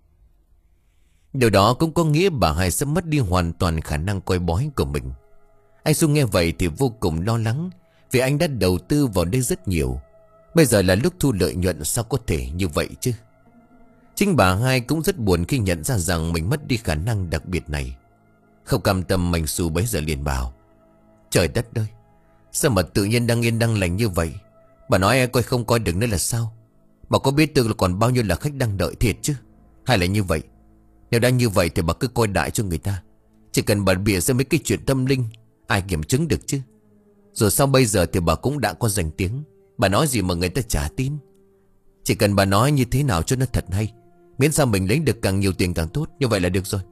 Điều đó cũng có nghĩa bà hai sẽ mất đi hoàn toàn khả năng coi bói của mình. Anh Su nghe vậy thì vô cùng lo lắng, vì anh đã đầu tư vào đây rất nhiều. Bây giờ là lúc thu lợi nhuận, sao có thể như vậy chứ? Chính bà hai cũng rất buồn khi nhận ra rằng mình mất đi khả năng đặc biệt này. Không cam tâm, anh Su bấy giờ liền bảo, trời đất ơi, sao mà tự nhiên đang yên đang lành như vậy? Bà nói em coi không coi được nữa là sao? Bà có biết tương là còn bao nhiêu là khách đang đợi thiệt chứ? Hay là như vậy? Nếu đang như vậy thì bà cứ coi đại cho người ta. Chỉ cần bà bịa ra mấy cái chuyện tâm linh, ai kiểm chứng được chứ? Rồi sau bây giờ thì bà cũng đã có danh tiếng, bà nói gì mà người ta chả tin. Chỉ cần bà nói như thế nào cho nó thật hay, miễn sao mình lấy được càng nhiều tiền càng tốt, như vậy là được rồi.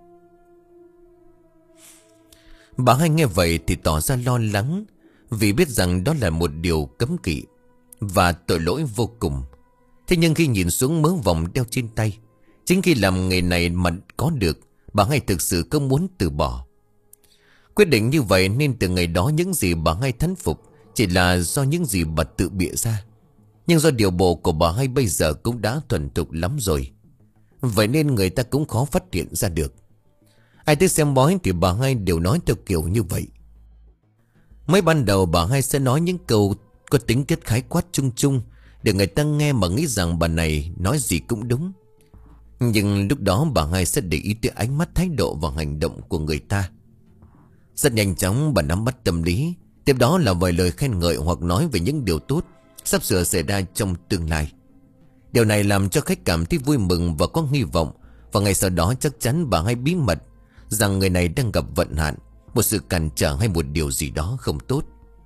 Bà hai nghe vậy thì tỏ ra lo lắng, vì biết rằng đó là một điều cấm kỵ và tội lỗi vô cùng. Thế nhưng khi nhìn xuống mớ vòng đeo trên tay, chính khi làm nghề này mà có được, bà hai thực sự không muốn từ bỏ. Quyết định như vậy nên từ ngày đó những gì bà hai thán phục chỉ là do những gì bà tự bịa ra. Nhưng do điều bộ của bà hai bây giờ cũng đã thuần thục lắm rồi, vậy nên người ta cũng khó phát hiện ra được. Ai tới xem bói thì bà hai đều nói theo kiểu như vậy. Mới ban đầu bà hai sẽ nói những câu có tính chất khái quát chung chung, để người ta nghe mà nghĩ rằng bà này nói gì cũng đúng. Nhưng lúc đó bà hai sẽ để ý tới ánh mắt, thái độ và hành động của người ta. Rất nhanh chóng bà nắm bắt tâm lý, tiếp đó là vài lời khen ngợi hoặc nói về những điều tốt sắp sửa xảy ra trong tương lai. Điều này làm cho khách cảm thấy vui mừng và có hy vọng. Và ngày sau đó chắc chắn bà hai bí mật rằng người này đang gặp vận hạn, một sự cản trở hay một điều gì đó không tốt,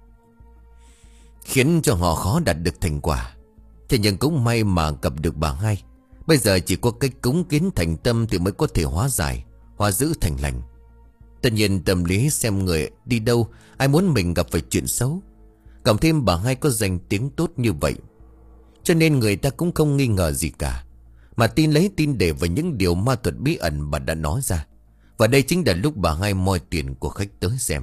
khiến cho họ khó đạt được thành quả. Thế nhưng cũng may mà gặp được bà hai. Bây giờ chỉ có cách cúng kiến thành tâm thì mới có thể hóa giải, hóa giữ thành lành. Tất nhiên tâm lý xem người đi đâu, ai muốn mình gặp phải chuyện xấu. Cộng thêm bà hai có danh tiếng tốt như vậy, cho nên người ta cũng không nghi ngờ gì cả, mà tin lấy tin để vào những điều ma thuật bí ẩn bà đã nói ra. Và đây chính là lúc bà hai moi tiền của khách tới xem.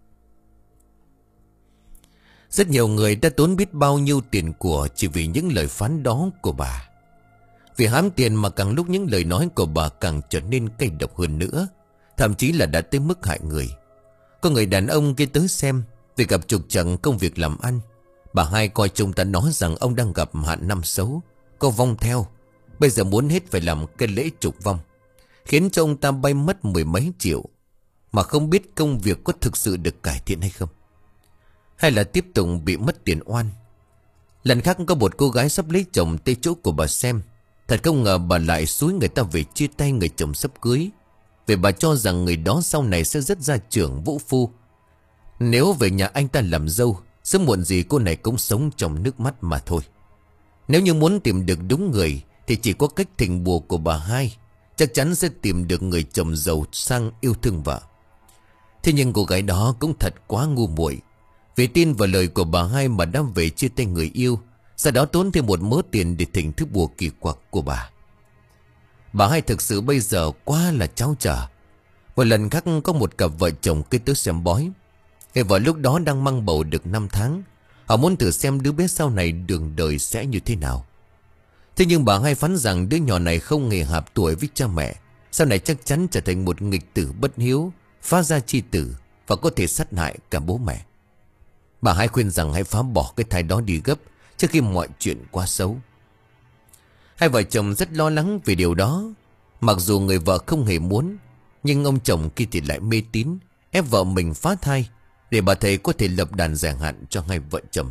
Rất nhiều người đã tốn biết bao nhiêu tiền của chỉ vì những lời phán đó của bà. Vì hám tiền mà càng lúc những lời nói của bà càng trở nên cay độc hơn nữa, thậm chí là đã tới mức hại người. Có người đàn ông kia tới xem vì gặp trục trặc công việc làm ăn. Bà hai coi chúng ta nói rằng ông đang gặp hạn năm xấu, có vong theo, bây giờ muốn hết phải làm cái lễ trục vong, khiến cho ông ta bay mất mười mấy triệu, mà không biết công việc có thực sự được cải thiện hay không, hay là tiếp tục bị mất tiền oan. Lần khác có một cô gái sắp lấy chồng tới chỗ của bà xem. Thật không ngờ bà lại xúi người ta về chia tay người chồng sắp cưới, vì bà cho rằng người đó sau này sẽ rất gia trưởng vũ phu. Nếu về nhà anh ta làm dâu, sớm muộn gì cô này cũng sống trong nước mắt mà thôi. Nếu như muốn tìm được đúng người thì chỉ có cách thỉnh bùa của bà hai, chắc chắn sẽ tìm được người chồng giàu sang yêu thương vợ. Thế nhưng cô gái đó cũng thật quá ngu muội, vì tin vào lời của bà hai mà đã về chia tay người yêu, sau đó tốn thêm một mớ tiền để thỉnh thứ bùa kỳ quặc của bà. Bà hai thực sự bây giờ quá là tráo trở. Một lần khác có một cặp vợ chồng kia tới xem bói. Người vợ lúc đó đang mang bầu được năm tháng. Họ muốn thử xem đứa bé sau này đường đời sẽ như thế nào. Thế nhưng bà hai phán rằng đứa nhỏ này không hề hợp tuổi với cha mẹ, sau này chắc chắn trở thành một nghịch tử bất hiếu, phá gia chi tử, và có thể sát hại cả bố mẹ. Bà hai khuyên rằng hãy phá bỏ cái thai đó đi gấp, trước khi mọi chuyện quá xấu. Hai vợ chồng rất lo lắng về điều đó. Mặc dù người vợ không hề muốn, nhưng ông chồng kia thì lại mê tín, ép vợ mình phá thai để bà thầy có thể lập đàn dài hạn cho hai vợ chồng.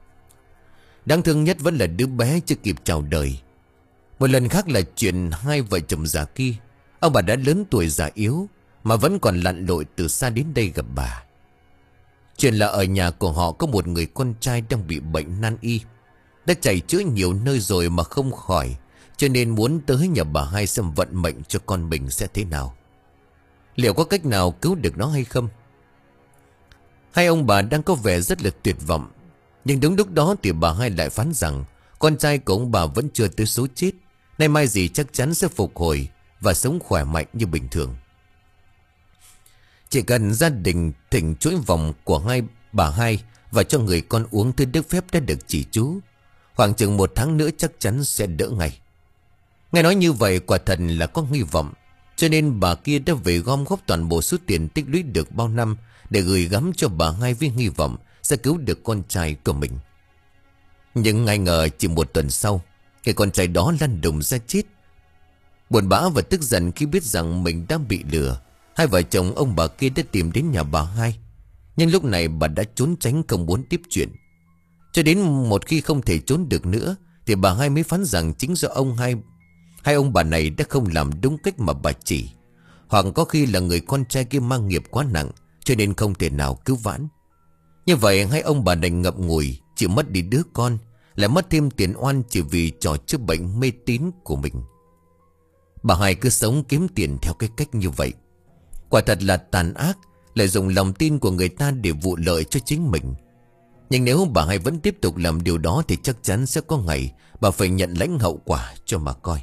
Đáng thương nhất vẫn là đứa bé chưa kịp chào đời. Một lần khác là chuyện hai vợ chồng già kia. Ông bà đã lớn tuổi già yếu mà vẫn còn lặn lội từ xa đến đây gặp bà. Chuyện là ở nhà của họ có một người con trai đang bị bệnh nan y, đã chạy chữa nhiều nơi rồi mà không khỏi, cho nên muốn tới nhà bà hai xem vận mệnh cho con mình sẽ thế nào, liệu có cách nào cứu được nó hay không. Hai ông bà đang có vẻ rất là tuyệt vọng, nhưng đúng lúc đó thì bà hai lại phán rằng con trai của ông bà vẫn chưa tới số chết, nay mai gì chắc chắn sẽ phục hồi và sống khỏe mạnh như bình thường. Chỉ cần gia đình thỉnh chuỗi vòng của hai bà hai và cho người con uống thứ nước phép đã được chỉ chú, khoảng chừng một tháng nữa chắc chắn sẽ đỡ ngay. Nghe nói như vậy quả thật là có hy vọng, cho nên bà kia đã về gom góp toàn bộ số tiền tích lũy được bao năm để gửi gắm cho bà hai với hy vọng sẽ cứu được con trai của mình. Nhưng ai ngờ chỉ một tuần sau, cái con trai đó lăn đùng ra chết. Buồn bã và tức giận khi biết rằng mình đã bị lừa, hai vợ chồng ông bà kia đã tìm đến nhà bà hai. Nhưng lúc này bà đã trốn tránh không muốn tiếp chuyện. Cho đến một khi không thể trốn được nữa thì bà hai mới phán rằng chính do ông hai Hai ông bà này đã không làm đúng cách mà bà chỉ, hoặc có khi là người con trai kia mang nghiệp quá nặng, cho nên không thể nào cứu vãn. Như vậy hai ông bà đành ngậm ngùi, chịu mất đi đứa con, lại mất thêm tiền oan chỉ vì trò chữa bệnh mê tín của mình. Bà hai cứ sống kiếm tiền theo cái cách như vậy, quả thật là tàn ác, lại dùng lòng tin của người ta để vụ lợi cho chính mình. Nhưng nếu bà hai vẫn tiếp tục làm điều đó thì chắc chắn sẽ có ngày bà phải nhận lãnh hậu quả cho mà coi.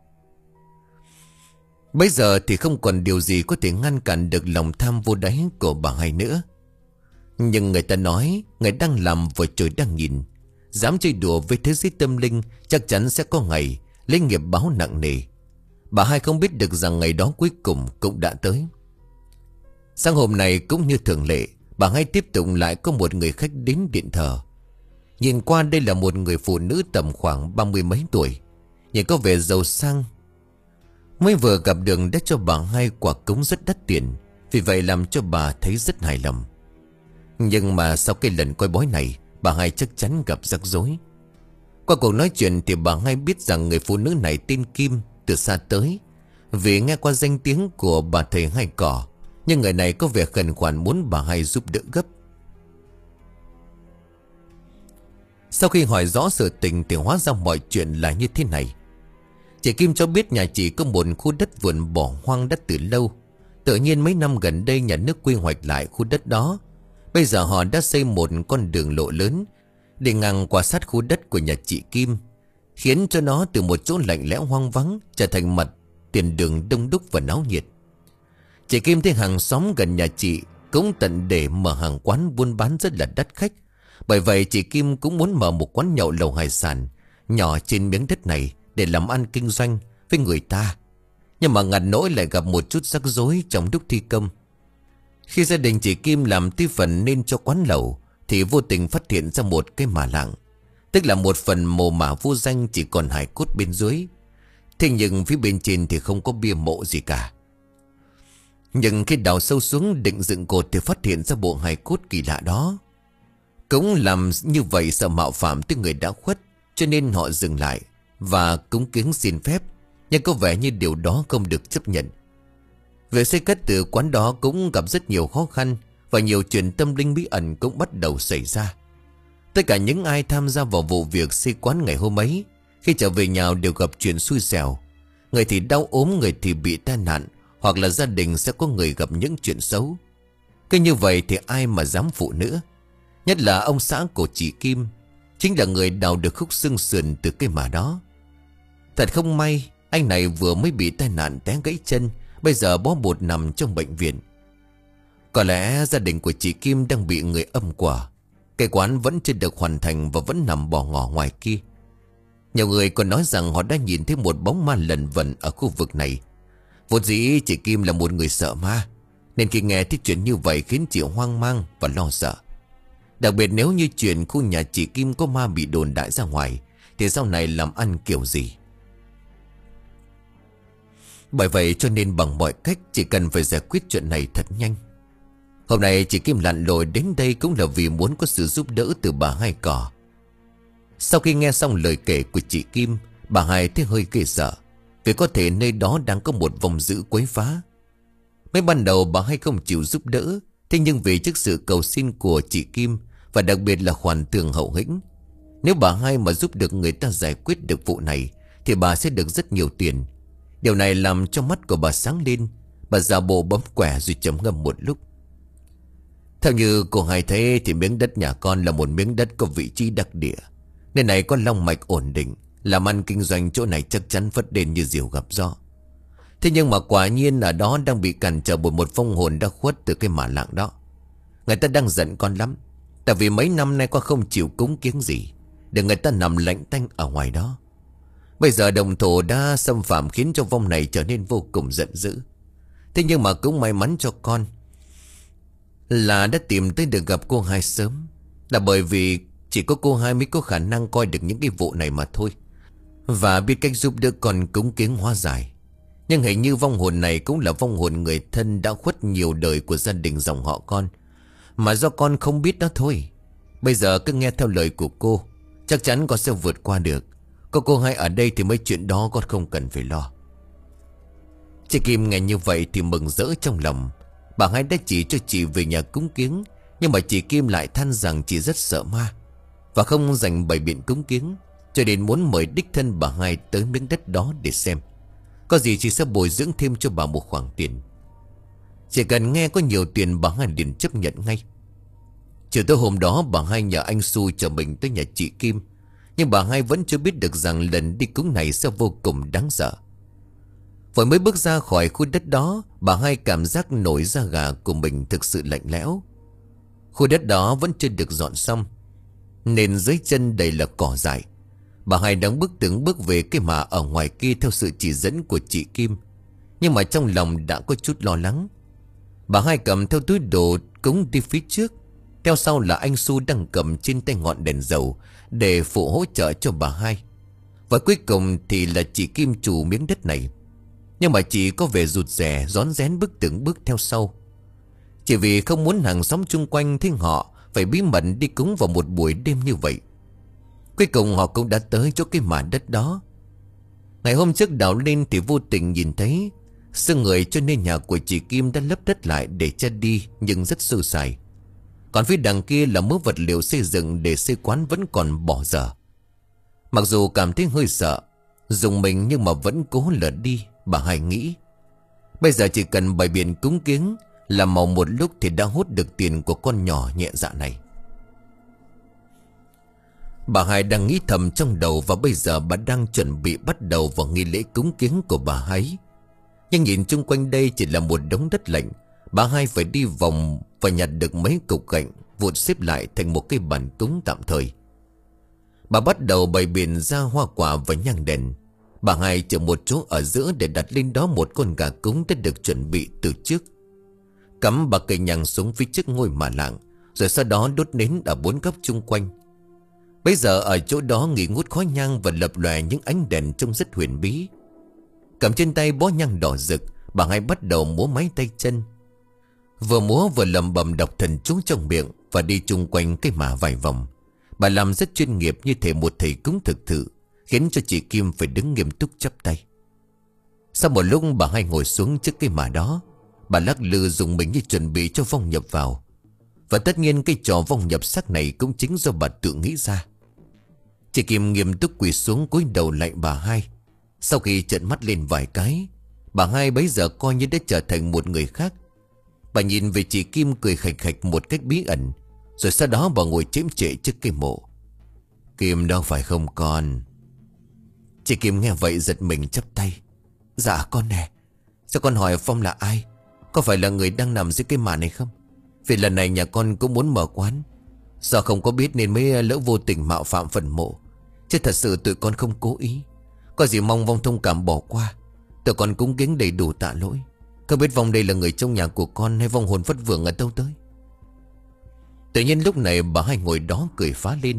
Bây giờ thì không còn điều gì có thể ngăn cản được lòng tham vô đáy của bà hai nữa. Nhưng người ta nói người đang làm và trời đang nhìn. Dám chơi đùa với thế giới tâm linh chắc chắn sẽ có ngày lấy nghiệp báo nặng nề. Bà hai không biết được rằng ngày đó cuối cùng cũng đã tới. Sáng hôm nay cũng như thường lệ, bà hai tiếp tục lại có một người khách đến điện thờ. Nhìn qua đây là một người phụ nữ tầm khoảng ba mươi mấy tuổi, nhìn có vẻ giàu sang. Mới vừa gặp đường đã cho bà hai quả cúng rất đắt tiền, vì vậy làm cho bà thấy rất hài lòng. Nhưng mà sau cái lần coi bói này, bà hai chắc chắn gặp rắc rối. Qua cuộc nói chuyện thì bà Hai biết rằng người phụ nữ này tên Kim, từ xa tới. Vì nghe qua danh tiếng của bà thầy Hai Cỏ, nhưng người này có vẻ khẩn khoản muốn bà Hai giúp đỡ gấp. Sau khi hỏi rõ sự tình thì hóa ra mọi chuyện là như thế này. Chị Kim cho biết nhà chị có một khu đất vườn bỏ hoang đất từ lâu. Tự nhiên mấy năm gần đây nhà nước quy hoạch lại khu đất đó. Bây giờ họ đã xây một con đường lộ lớn để ngang qua sát khu đất của nhà chị Kim, khiến cho nó từ một chỗ lạnh lẽo hoang vắng trở thành mặt tiền đường đông đúc và náo nhiệt. Chị Kim thấy hàng xóm gần nhà chị cũng tận để mở hàng quán buôn bán rất là đắt khách. Bởi vậy chị Kim cũng muốn mở một quán nhậu lẩu hải sản nhỏ trên miếng đất này để làm ăn kinh doanh với người ta. Nhưng mà ngặt nỗi lại gặp một chút rắc rối trong lúc thi công. Khi gia đình chị Kim làm tí phần nên cho quán lẩu thì vô tình phát hiện ra một cái mả lạng, tức là một phần mồ mả vô danh chỉ còn hài cốt bên dưới. Thế nhưng phía bên trên thì không có bia mộ gì cả. Nhưng khi đào sâu xuống định dựng cột thì phát hiện ra bộ hài cốt kỳ lạ đó. Cũng làm như vậy sợ mạo phạm tới người đã khuất, cho nên họ dừng lại và cúng kiến xin phép. Nhưng có vẻ như điều đó không được chấp nhận. Việc xây cất từ quán đó cũng gặp rất nhiều khó khăn, và nhiều chuyện tâm linh bí ẩn cũng bắt đầu xảy ra. Tất cả những ai tham gia vào vụ việc xây quán ngày hôm ấy, khi trở về nhà đều gặp chuyện xui xẻo. Người thì đau ốm, người thì bị tai nạn, hoặc là gia đình sẽ có người gặp những chuyện xấu. Cứ như vậy thì ai mà dám phụ nữa. Nhất là ông xã của chị Kim, chính là người đào được khúc xương sườn từ cái mả đó. Thật không may, anh này vừa mới bị tai nạn té gãy chân, bây giờ bó bột nằm trong bệnh viện. Có lẽ gia đình của chị Kim đang bị người âm quả. Cái quán vẫn chưa được hoàn thành và vẫn nằm bỏ ngỏ ngoài kia. Nhiều người còn nói rằng họ đã nhìn thấy một bóng ma lẩn vẩn ở khu vực này. Vốn dĩ chị Kim là một người sợ ma, nên khi nghe thấy chuyện như vậy khiến chị hoang mang và lo sợ. Đặc biệt nếu như chuyện khu nhà chị Kim có ma bị đồn đại ra ngoài, thì sau này làm ăn kiểu gì. Bởi vậy cho nên bằng mọi cách chỉ cần phải giải quyết chuyện này thật nhanh. Hôm nay chị Kim lặn lội đến đây cũng là vì muốn có sự giúp đỡ từ bà Hai Cỏ. Sau khi nghe xong lời kể của chị Kim, bà Hai thấy hơi ghê sợ, vì có thể nơi đó đang có một vong dữ quấy phá. Mới ban đầu bà Hai không chịu giúp đỡ, thế nhưng vì trước sự cầu xin của chị Kim và đặc biệt là khoản tiền hậu hĩnh, nếu bà Hai mà giúp được người ta giải quyết được vụ này thì bà sẽ được rất nhiều tiền. Điều này làm cho mắt của bà sáng lên. Bà giả bộ bấm quẻ rồi trầm ngâm một lúc. Theo như cô Hai thấy thì miếng đất nhà con là một miếng đất có vị trí đặc địa, nên này có long mạch ổn định, làm ăn kinh doanh chỗ này chắc chắn phất lên như diều gặp gió. Thế nhưng mà quả nhiên ở đó đang bị cản trở bởi một vong hồn đã khuất từ cái mả lạng đó. Người ta đang giận con lắm, tại vì mấy năm nay con không chịu cúng kiến gì, để người ta nằm lạnh tanh ở ngoài đó. Bây giờ đồng thổ đã xâm phạm khiến cho vong này trở nên vô cùng giận dữ. Thế nhưng mà cũng may mắn cho con là đã tìm tới được gặp cô Hai sớm. Là bởi vì chỉ có cô Hai mới có khả năng coi được những cái vụ này mà thôi, và biết cách giúp đỡ con cúng kiến hóa giải. Nhưng hình như vong hồn này cũng là vong hồn người thân đã khuất nhiều đời của gia đình dòng họ con, mà do con không biết đó thôi. Bây giờ cứ nghe theo lời của cô, chắc chắn con sẽ vượt qua được. Có cô Hai ở đây thì mấy chuyện đó con không cần phải lo. Chị Kim nghe như vậy thì mừng rỡ trong lòng. Bà Hai đã chỉ cho chị về nhà cúng kiến, nhưng mà chị Kim lại than rằng chị rất sợ ma và không dành bày biện cúng kiến, cho nên muốn mời đích thân bà Hai tới miếng đất đó để xem. Có gì chị sẽ bồi dưỡng thêm cho bà một khoản tiền. Chỉ cần nghe có nhiều tiền bà Hai liền chấp nhận ngay. Chiều tối hôm đó bà Hai nhờ anh Xu chở mình tới nhà chị Kim, nhưng bà Hai vẫn chưa biết được rằng lần đi cúng này sẽ vô cùng đáng sợ. Vừa mới bước ra khỏi khu đất đó, bà Hai cảm giác nổi da gà của mình thực sự lạnh lẽo. Khu đất đó vẫn chưa được dọn xong, nên dưới chân đầy là cỏ dại. Bà Hai đang bước từng bước về cái mả ở ngoài kia theo sự chỉ dẫn của chị Kim, nhưng mà trong lòng đã có chút lo lắng. Bà Hai cầm theo túi đồ cúng đi phía trước, theo sau là anh Xu đang cầm trên tay ngọn đèn dầu để phụ hỗ trợ cho bà Hai. Và cuối cùng thì là chị Kim chủ miếng đất này. Nhưng mà chị có vẻ rụt rè, rón rén bước từng bước theo sau, chỉ vì không muốn hàng xóm chung quanh thấy họ phải bí mật đi cúng vào một buổi đêm như vậy. Cuối cùng họ cũng đã tới chỗ cái mả đất đó. Ngày hôm trước đào lên thì vô tình nhìn thấy xương người, cho nên nhà của chị Kim đã lấp đất lại để che đi, nhưng rất sơ sài. Còn phía đằng kia là mớ vật liệu xây dựng để xây quán vẫn còn bỏ dở. Mặc dù cảm thấy hơi sợ, dùng mình, nhưng mà vẫn cố lờ đi. Bà Hai nghĩ bây giờ chỉ cần bày biện cúng kiếng làm màu một lúc thì đã hốt được tiền của con nhỏ nhẹ dạ này. Bà Hai đang nghĩ thầm trong đầu, và bây giờ bà đang chuẩn bị bắt đầu vào nghi lễ cúng kiếng của bà Hai. Nhưng nhìn chung quanh đây chỉ là một đống đất lạnh. Bà Hai phải đi vòng và nhặt được mấy cục gạch vụn xếp lại thành một cái bàn cúng tạm thời. Bà bắt đầu bày biện ra hoa quả và nhang đèn. Bà Hai chọn một chỗ ở giữa để đặt lên đó một con gà cúng đã được chuẩn bị từ trước. Cắm bà cây nhang xuống phía trước ngôi mả lạng, rồi sau đó đốt nến ở bốn góc chung quanh. Bây giờ ở chỗ đó nghỉ ngút khói nhang và lập lòe những ánh đèn trông rất huyền bí. Cầm trên tay bó nhang đỏ rực, bà Hai bắt đầu múa máy tay chân. Vừa múa vừa lẩm bẩm đọc thần chú trong miệng và đi chung quanh cái mả vài vòng. Bà làm rất chuyên nghiệp, như thể một thầy cúng thực thự, khiến cho chị Kim phải đứng nghiêm túc chắp tay. Sau một lúc bà Hai ngồi xuống trước cái mả đó. Bà lắc lư dùng mình như chuẩn bị cho vong nhập vào. Và tất nhiên cái trò vong nhập xác này cũng chính do bà tự nghĩ ra. Chị Kim nghiêm túc quỳ xuống cúi đầu lại bà Hai. Sau khi trợn mắt lên vài cái, bà Hai bấy giờ coi như đã trở thành một người khác. Bà nhìn về chị Kim cười khạch khạch một cách bí ẩn. Rồi sau đó bà ngồi chễm chệ trước cái mộ. Kim đâu phải không con? Chị Kim nghe vậy giật mình chắp tay. Dạ con nè. Sao con hỏi Phong là ai? Có phải là người đang nằm dưới cái mả này không? Vì lần này nhà con cũng muốn mở quán. Do không có biết nên mới lỡ vô tình mạo phạm phần mộ. Chứ thật sự tụi con không cố ý. Có gì mong Vong thông cảm bỏ qua. Tụi con cúng kính đầy đủ tạ lỗi. Không biết Vong đây là người trong nhà của con hay vong hồn phất vưởng ở đâu tới. Tự nhiên lúc này bà Hai ngồi đó cười phá lên.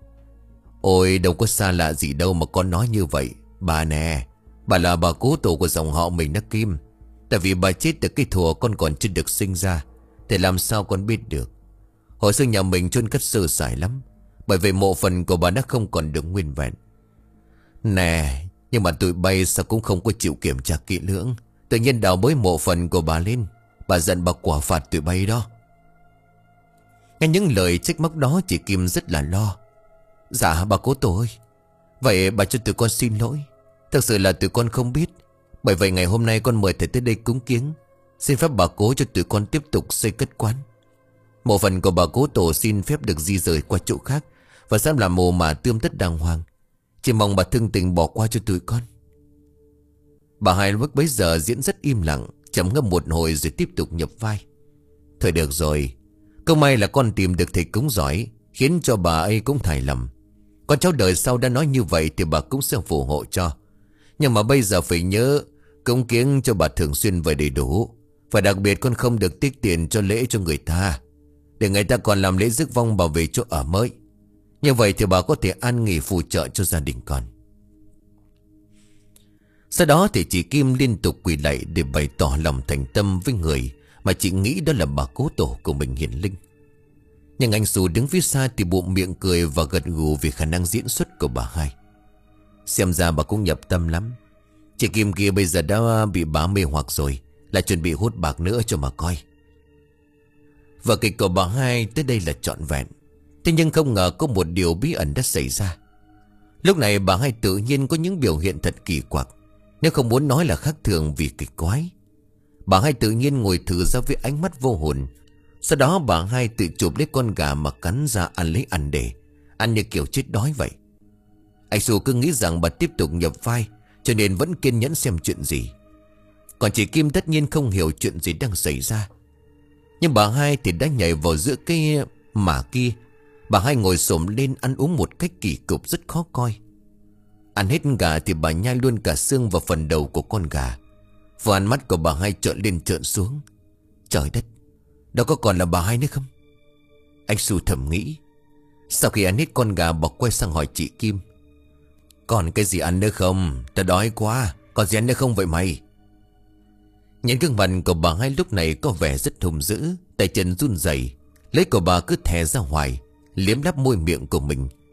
Ôi đâu có xa lạ gì đâu mà con nói như vậy. Bà nè, bà là bà cố tổ của dòng họ mình đó Kim. Tại vì bà chết từ cái thuở con còn chưa được sinh ra, thì làm sao con biết được. Hồi xưa nhà mình chôn cất sơ sài lắm, bởi vì mộ phần của bà đã không còn được nguyên vẹn. Nè, nhưng mà tụi bay sao cũng không có chịu kiểm tra kỹ lưỡng, tự nhiên đào bới mộ phần của bà lên. Bà giận bà quả phạt tụi bay đó. Nghe những lời trách móc đó, chị Kim rất là lo. Dạ bà cố tổ ơi, vậy bà cho tụi con xin lỗi. Thật sự là tụi con không biết. Bởi vậy ngày hôm nay con mời thầy tới đây cúng kiếng. Xin phép bà cố cho tụi con tiếp tục xây cất quán. Mộ phần của bà cố tổ xin phép được di rời qua chỗ khác, và sắp làm mồ mả tươm tất đàng hoàng. Chỉ mong bà thương tình bỏ qua cho tụi con. Bà Hai lúc bấy giờ diễn rất im lặng, trầm ngâm một hồi rồi tiếp tục nhập vai. Thôi được rồi, không may là con tìm được thầy cúng giỏi, khiến cho bà ấy cũng hài lòng. Con cháu đời sau đã nói như vậy thì bà cũng sẽ phù hộ cho. Nhưng mà bây giờ phải nhớ cúng kiếng cho bà thường xuyên và đầy đủ. Và đặc biệt con không được tiếc tiền cho lễ cho người ta, để người ta còn làm lễ rước vong bà về chỗ ở mới. Như vậy thì bà có thể an nghỉ phù trợ cho gia đình con. Sau đó thì chị Kim liên tục quỳ lạy để bày tỏ lòng thành tâm với người mà chị nghĩ đó là bà cố tổ của mình hiển linh. Nhưng anh Xu đứng phía xa thì bụng miệng cười và gật gù vì khả năng diễn xuất của bà Hai. Xem ra bà cũng nhập tâm lắm. Chị Kim kia bây giờ đã bị bà mê hoặc rồi, lại chuẩn bị hút bạc nữa cho mà coi. Vở kịch của bà Hai tới đây là trọn vẹn. Thế nhưng không ngờ có một điều bí ẩn đã xảy ra. Lúc này bà Hai tự nhiên có những biểu hiện thật kỳ quặc, nếu không muốn nói là khác thường vì kịch quái. Bà Hai tự nhiên ngồi thử ra với ánh mắt vô hồn. Sau đó bà Hai tự chụp lấy con gà mà cắn ra ăn lấy ăn để, ăn như kiểu chết đói vậy. Anh Xu cứ nghĩ rằng bà tiếp tục nhập vai, cho nên vẫn kiên nhẫn xem chuyện gì. Còn chị Kim tất nhiên không hiểu chuyện gì đang xảy ra. Nhưng bà Hai thì đã nhảy vào giữa cái mả kia. Bà Hai ngồi xổm lên ăn uống một cách kỳ cục rất khó coi. Ăn hết gà thì bà nhai luôn cả xương và phần đầu của con gà. Và ánh mắt của bà Hai trợn lên trợn xuống. Trời đất, đâu có còn là bà Hai nữa không? Anh Xu thầm nghĩ. Sau khi ăn hết con gà, bà quay sang hỏi chị Kim. Còn cái gì ăn nữa không? Ta đói quá. Còn gì ăn nữa không vậy mày? Nhìn gương mặt của bà Hai lúc này có vẻ rất hung dữ, tay chân run rẩy, lấy của bà cứ thè ra ngoài, liếm láp môi miệng của mình.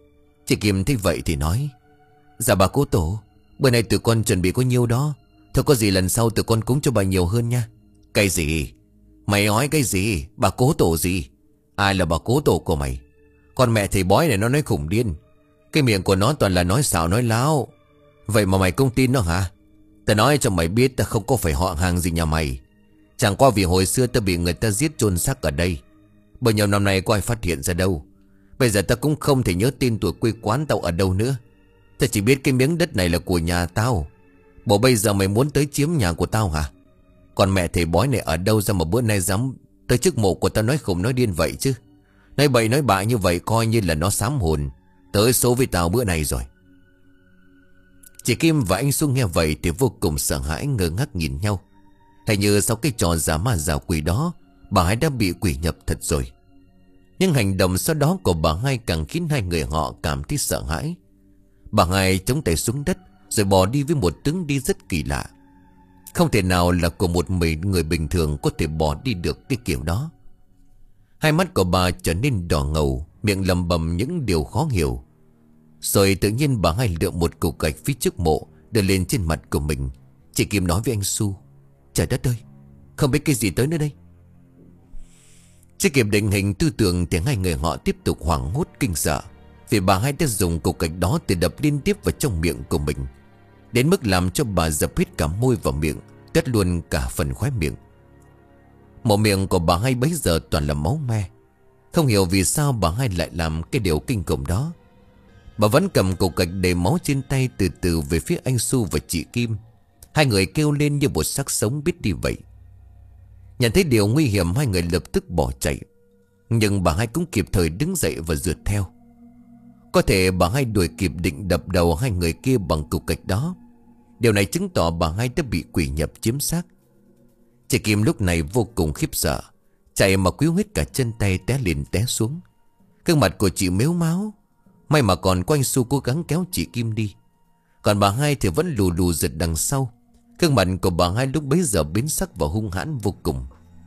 Chị Kim thấy vậy thì nói: Dạ bà cố tổ, bữa nay tụi con chuẩn bị có nhiêu đó. Thôi có gì lần sau tụi con cúng cho bà nhiều hơn nha. Cái gì? Mày nói cái gì? Bà cố tổ gì? Ai là bà cố tổ của mày? Con mẹ thầy bói này nó nói khủng điên. Cái miệng của nó toàn là nói xạo nói láo. Vậy mà mày không tin nó hả? Ta nói cho mày biết ta không có phải họ hàng gì nhà mày. Chẳng qua vì hồi xưa ta bị người ta giết chôn xác ở đây. Bao nhiêu năm nay có ai phát hiện ra đâu. Bây giờ ta cũng không thể nhớ tên tuổi quê quán tao ở đâu nữa. Ta chỉ biết cái miếng đất này là của nhà tao. Bộ bây giờ mày muốn tới chiếm nhà của tao hả? Còn mẹ thầy bói này ở đâu ra mà bữa nay dám tới trước mộ của tao nói khủng nói điên vậy chứ? Nói bậy nói bạ như vậy coi như là nó sám hồn tới số với tao bữa nay rồi. Chị Kim và anh Xuân nghe vậy thì vô cùng sợ hãi, ngơ ngác nhìn nhau. Hình như sau cái trò giả ma giả quỷ đó, bà hai đã bị quỷ nhập thật rồi. Nhưng hành động sau đó của bà hai càng khiến hai người họ cảm thấy sợ hãi. Bà hai chống tay xuống đất rồi bỏ đi với một tướng đi rất kỳ lạ. Không thể nào là của một mình người bình thường có thể bỏ đi được cái kiểu đó. Hai mắt của bà trở nên đỏ ngầu, miệng lầm bầm những điều khó hiểu. Rồi tự nhiên bà hai lựa một cục gạch phía trước mộ đưa lên trên mặt của mình. Chị Kim nói với anh Su: Trời đất ơi, không biết cái gì tới nữa đây. Chưa kịp định hình tư tưởng thì hai người họ tiếp tục hoảng hốt kinh sợ, vì bà hai đã dùng cục gạch đó để đập liên tiếp vào trong miệng của mình, đến mức làm cho bà dập hết cả môi và miệng, cất luôn cả phần khóe miệng. Một miệng của bà hai bấy giờ toàn là máu me. Không hiểu vì sao bà hai lại làm cái điều kinh khủng đó. Bà vẫn cầm cục gạch đầy máu trên tay, từ từ về phía anh Su và chị Kim. Hai người kêu lên như một xác sống biết đi vậy. Nhận thấy điều nguy hiểm, hai người lập tức bỏ chạy. Nhưng bà hai cũng kịp thời đứng dậy và rượt theo. Có thể bà hai đuổi kịp định đập đầu hai người kia bằng cục gạch đó. Điều này chứng tỏ bà hai đã bị quỷ nhập chiếm xác. Chị Kim lúc này vô cùng khiếp sợ, chạy mà quýu hết cả chân tay, té liền té xuống. Gương mặt của chị mếu máo. May mà còn có anh Su cố gắng kéo chị Kim đi. Còn bà hai thì vẫn lù lù giật đằng sau. Gương mặt của bà hai lúc bấy giờ biến sắc và hung hãn vô cùng.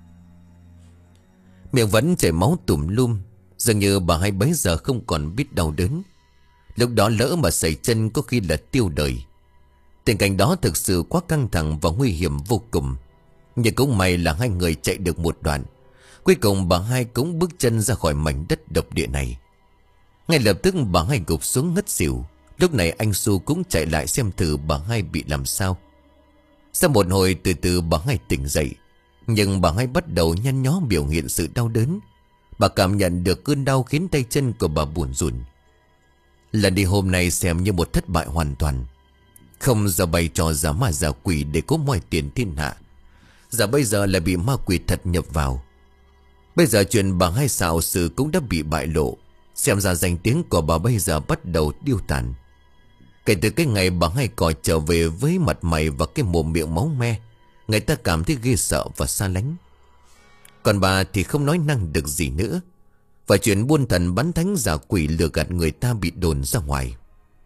Miệng vẫn chảy máu tùm lum, dường như bà hai bấy giờ không còn biết đau đớn. Lúc đó lỡ mà sẩy chân có khi là tiêu đời. Tình cảnh đó thực sự quá căng thẳng và nguy hiểm vô cùng. Nhưng cũng may là hai người chạy được một đoạn. Cuối cùng bà hai cũng bước chân ra khỏi mảnh đất độc địa này. Ngay lập tức bà hai gục xuống ngất xỉu. Lúc này anh Su cũng chạy lại xem thử bà hai bị làm sao. Sau một hồi từ từ bà hai tỉnh dậy. Nhưng bà hai bắt đầu nhăn nhó biểu hiện sự đau đớn. Bà cảm nhận được cơn đau khiến tay chân của bà buồn rùn. Lần đi hôm nay xem như một thất bại hoàn toàn. Không giờ bày trò giả ma giả quỷ để có moi tiền thiên hạ. Giờ bây giờ lại bị ma quỷ thật nhập vào. Bây giờ chuyện bà hai xạo sự cũng đã bị bại lộ. Xem ra danh tiếng của bà bây giờ bắt đầu điêu tàn. Kể từ cái ngày bà hai còi trở về với mặt mày và cái mồm miệng máu me, người ta cảm thấy ghê sợ và xa lánh. Còn bà thì không nói năng được gì nữa. Và chuyện buôn thần bắn thánh giả quỷ lừa gạt người ta bị đồn ra ngoài.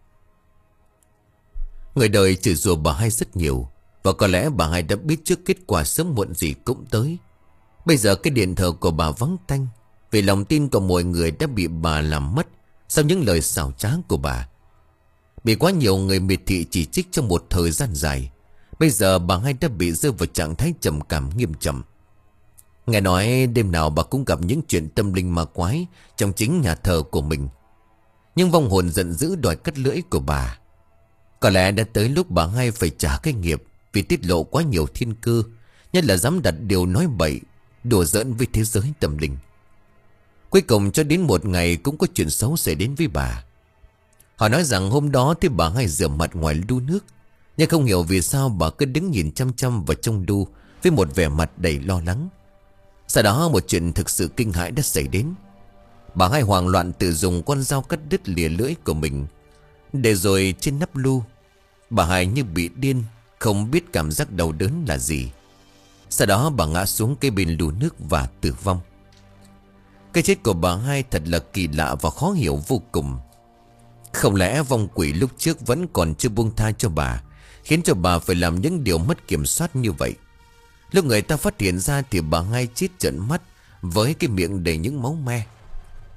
Người đời chửi rủa bà hai rất nhiều. Và có lẽ bà hai đã biết trước kết quả sớm muộn gì cũng tới. Bây giờ cái điện thờ của bà vắng tanh, vì lòng tin của mọi người đã bị bà làm mất sau những lời xảo trá của bà. Bị quá nhiều người miệt thị chỉ trích trong một thời gian dài, bây giờ bà hai đã bị rơi vào trạng thái trầm cảm nghiêm trọng. Nghe nói đêm nào bà cũng gặp những chuyện tâm linh ma quái trong chính nhà thờ của mình. Nhưng vong hồn giận dữ đòi cắt lưỡi của bà. Có lẽ đã tới lúc bà hai phải trả cái nghiệp vì tiết lộ quá nhiều thiên cơ, nhất là dám đặt điều nói bậy, đùa giỡn với thế giới tâm linh. Cuối cùng cho đến một ngày cũng có chuyện xấu xảy đến với bà. Họ nói rằng hôm đó thì bà hai rửa mặt ngoài lu nước, nhưng không hiểu vì sao bà cứ đứng nhìn chăm chăm vào trong lu với một vẻ mặt đầy lo lắng. Sau đó một chuyện thực sự kinh hãi đã xảy đến. Bà hai hoảng loạn tự dùng con dao cắt đứt lìa lưỡi của mình, để rồi trên nắp lu. Bà hai như bị điên, không biết cảm giác đau đớn là gì. Sau đó bà ngã xuống cái bên lu nước và tử vong. Cái chết của bà hai thật là kỳ lạ và khó hiểu vô cùng. Không lẽ vong quỷ lúc trước vẫn còn chưa buông tha cho bà, khiến cho bà phải làm những điều mất kiểm soát như vậy. Lúc người ta phát hiện ra thì bà hai chết trợn mắt với cái miệng đầy những máu me.